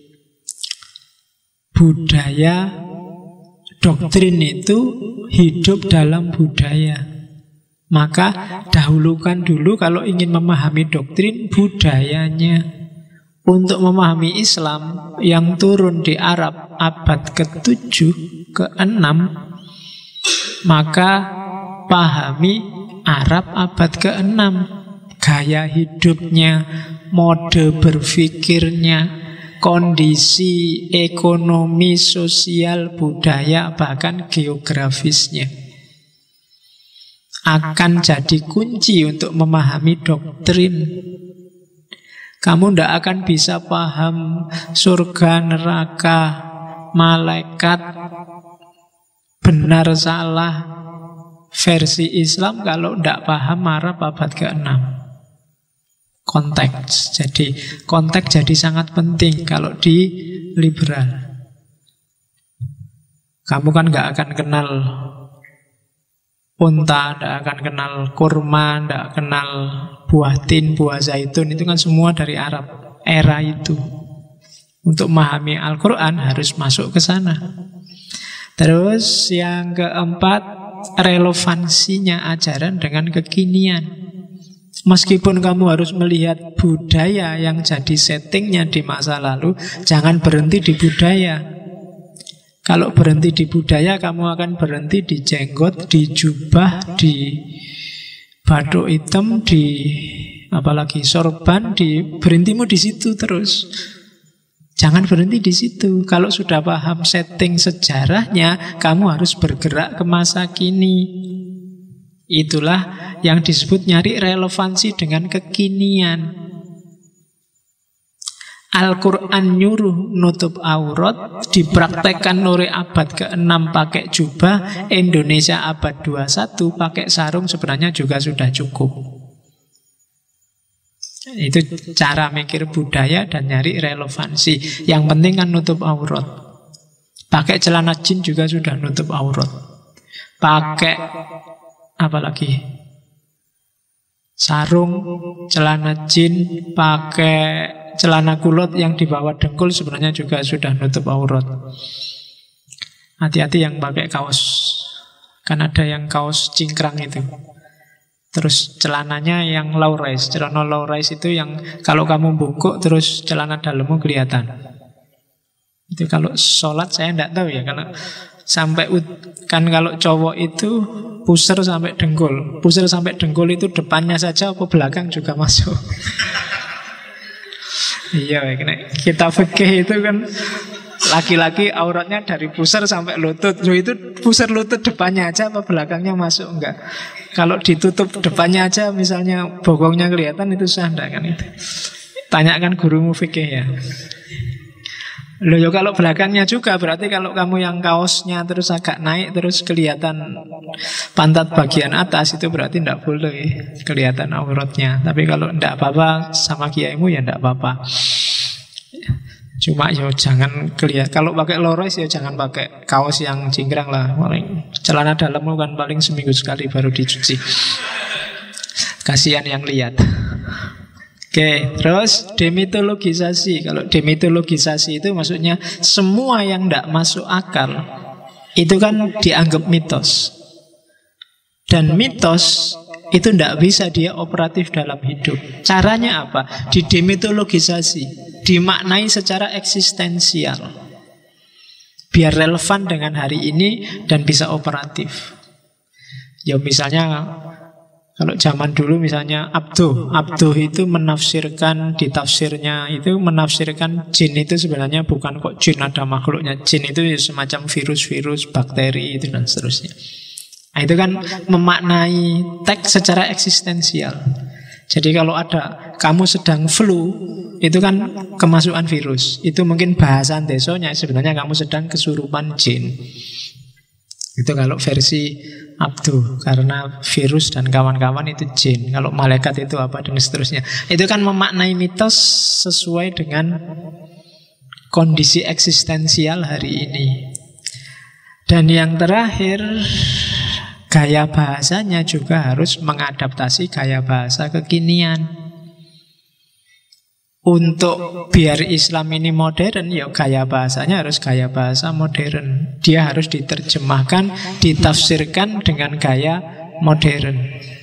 budaya, doktrin itu hidup dalam budaya. Maka dahulukan dulu kalau ingin memahami doktrin, budayanya. Untuk memahami Islam yang turun di Arab abad ke-7, ke-6, maka pahami Arab abad ke-6. Gaya hidupnya, mode berpikirnya, kondisi ekonomi, sosial, budaya, bahkan geografisnya akan jadi kunci untuk memahami doktrin. Kamu tidak akan bisa paham surga, neraka, malaikat, benar salah versi Islam kalau tidak paham Arab abad ke-6. Konteks. Jadi konteks jadi sangat penting kalau di liberal. Kamu kan nggak akan kenal unta, tidak akan kenal kurma, tidak kenal buah tin, buah zaitun. Itu kan semua dari Arab era itu. Untuk memahami Al-Quran harus masuk ke sana. Terus yang keempat, relevansinya ajaran dengan kekinian. Meskipun kamu harus melihat budaya yang jadi settingnya di masa lalu, jangan berhenti di budaya. Kalau berhenti di budaya, kamu akan berhenti di jenggot, di jubah, di bathuk hitam, di apalagi sorban, berhentimu di situ terus. Jangan berhenti di situ. Kalau sudah paham setting sejarahnya, kamu harus bergerak ke masa kini. Itulah yang disebut nyari relevansi dengan kekinian. Al-Quran nyuruh nutup aurat, dipraktekkan oleh abad ke-6 pakai jubah, Indonesia abad 21 pakai sarung sebenarnya juga sudah cukup. Itu cara mikir budaya dan nyari relevansi. Yang penting kan nutup aurat. Pakai celana jin juga sudah nutup aurat. Pakai apa lagi? Sarung, celana jin, pakai celana kulot yang di bawah dengkul sebenarnya juga sudah nutup aurat. Hati-hati yang pakai kaos. Kan ada yang kaos cingkrang itu. Terus celananya yang low rise. Celana low rise itu yang kalau kamu bungkuk terus celana dalammu kelihatan. Itu kalau sholat saya tidak tahu ya. Karena sampai kan kalau cowok itu pusar sampai dengkul. Pusar sampai dengkul itu depannya saja apa belakang juga masuk. Iya, kita fikih itu kan laki-laki auratnya dari pusar sampai lutut. Itu pusar lutut depannya aja apa belakangnya masuk? Enggak. Kalau ditutup depannya aja misalnya bokongnya kelihatan itu sah enggak kan itu. Tanyakan gurumu fikih ya. Loh ya kalau belakangnya juga berarti kalau kamu yang kaosnya terus agak naik terus kelihatan pantat bagian atas itu berarti tidak boleh kelihatan auratnya. Tapi kalau tidak apa-apa sama kiaimu ya tidak apa-apa. Cuma ya jangan kelihatan. Kalau pakai low-rise ya jangan pakai kaos yang cingkrang lah. Paling celana dalammu kan paling seminggu sekali baru dicuci. Kasihan yang lihat. Oke, terus demitologisasi. Kalau demitologisasi itu maksudnya semua yang tidak masuk akal itu kan dianggap mitos. Dan mitos itu tidak bisa dia operatif dalam hidup. Caranya apa? Didemitologisasi, dimaknai secara eksistensial, biar relevan dengan hari ini dan bisa operatif. Ya misalnya kalau zaman dulu misalnya Abduh itu menafsirkan, di tafsirnya itu menafsirkan jin itu sebenarnya bukan kok jin ada makhluknya. Jin itu semacam virus-virus, bakteri itu dan seterusnya. Nah, itu kan memaknai teks secara eksistensial. Jadi kalau ada kamu sedang flu, itu kan kemasukan virus. Itu mungkin bahasan desonya sebenarnya kamu sedang kesurupan jin. Itu kalau versi Abduh, karena virus dan kawan-kawan itu jin. Kalau malaikat itu apa dan seterusnya. Itu kan memaknai mitos sesuai dengan kondisi eksistensial hari ini. Dan yang terakhir, gaya bahasanya juga harus mengadaptasi gaya bahasa kekinian. Untuk biar Islam ini modern, ya gaya bahasanya harus gaya bahasa modern. Dia harus diterjemahkan, ditafsirkan dengan gaya modern.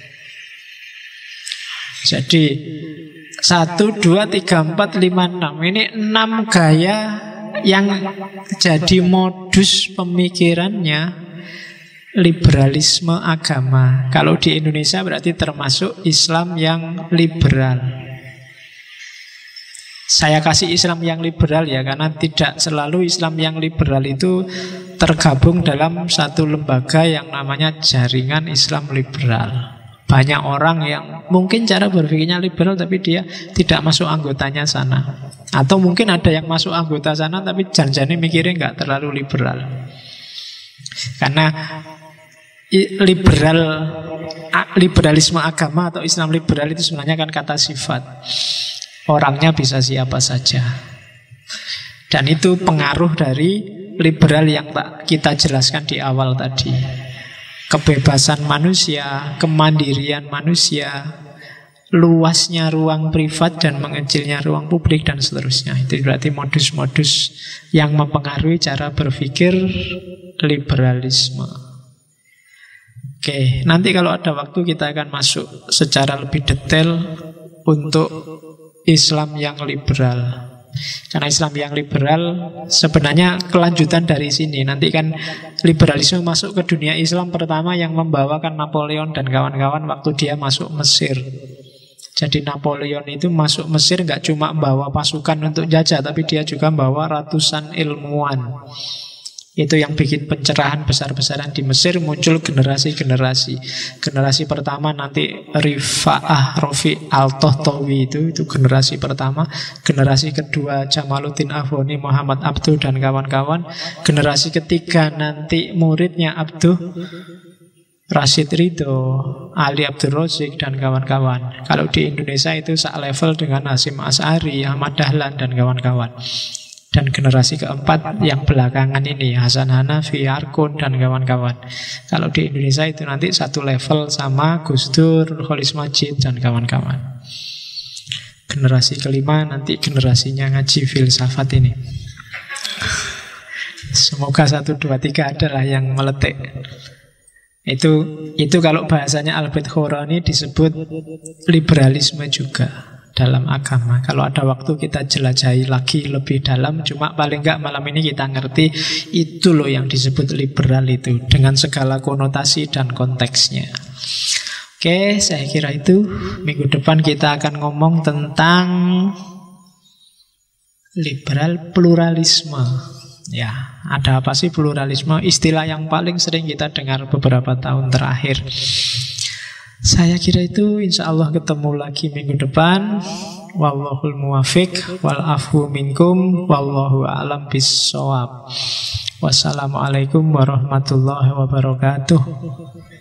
Jadi 1, 2, 3, 4, 5, 6. Ini 6 gaya yang jadi modus pemikirannya liberalisme agama. Kalau di Indonesia berarti termasuk Islam yang liberal. Saya kasih Islam yang liberal ya, karena tidak selalu Islam yang liberal itu tergabung dalam satu lembaga yang namanya Jaringan Islam Liberal. Banyak orang yang mungkin cara berpikirnya liberal tapi dia tidak masuk anggotanya sana. Atau mungkin ada yang masuk anggota sana tapi janjinya mikirnya nggak terlalu liberal. Karena liberalisme agama atau Islam liberal itu sebenarnya kan kata sifat. Orangnya bisa siapa saja. Dan itu pengaruh dari liberal yang tak kita jelaskan di awal tadi. Kebebasan manusia, kemandirian manusia, luasnya ruang privat dan mengecilnya ruang publik dan seterusnya. Itu berarti modus-modus yang mempengaruhi cara berpikir liberalisme. Oke, nanti kalau ada waktu kita akan masuk secara lebih detail untuk Islam yang liberal. Karena Islam yang liberal sebenarnya kelanjutan dari sini. Nanti kan liberalisme masuk ke dunia Islam pertama yang membawakan Napoleon dan kawan-kawan waktu dia masuk Mesir. Jadi Napoleon itu masuk Mesir nggak cuma membawa pasukan untuk jajah, tapi dia juga membawa ratusan ilmuwan. Itu yang bikin pencerahan besar-besaran di Mesir, muncul generasi-generasi. Generasi pertama nanti Rifa'ah Rafi' Al-Tohtawi itu generasi pertama. Generasi kedua Jamaluddin Afghani, Muhammad Abduh dan kawan-kawan. Generasi ketiga nanti muridnya Abduh, Rashid Ridho, Ali Abdul Razik dan kawan-kawan. Kalau di Indonesia itu sak level dengan Hasyim Asy'ari, Ahmad Dahlan dan kawan-kawan. Dan generasi keempat yang belakangan ini Hasan Hanafi, Arkun dan kawan-kawan. Kalau di Indonesia itu nanti satu level sama Gus Dur, Khalis Majid dan kawan-kawan. Generasi kelima nanti generasinya ngaji filsafat ini. Semoga 1, 2, 3 adalah yang meletik. Itu kalau bahasanya Albert Khorani disebut liberalisme juga dalam agama. Kalau ada waktu kita jelajahi lagi lebih dalam. Cuma paling enggak malam ini kita ngerti itu loh yang disebut liberal itu, dengan segala konotasi dan konteksnya. Oke, saya kira itu. Minggu depan kita akan ngomong tentang liberal pluralisme. Ya, ada apa sih pluralisme? Istilah yang paling sering kita dengar beberapa tahun terakhir. Saya kira itu. Insya Allah ketemu lagi minggu depan. Wallahul muwafiq wal afwu minkum wallahu a'lam bis-shawab. Wassalamualaikum warahmatullahi wabarakatuh.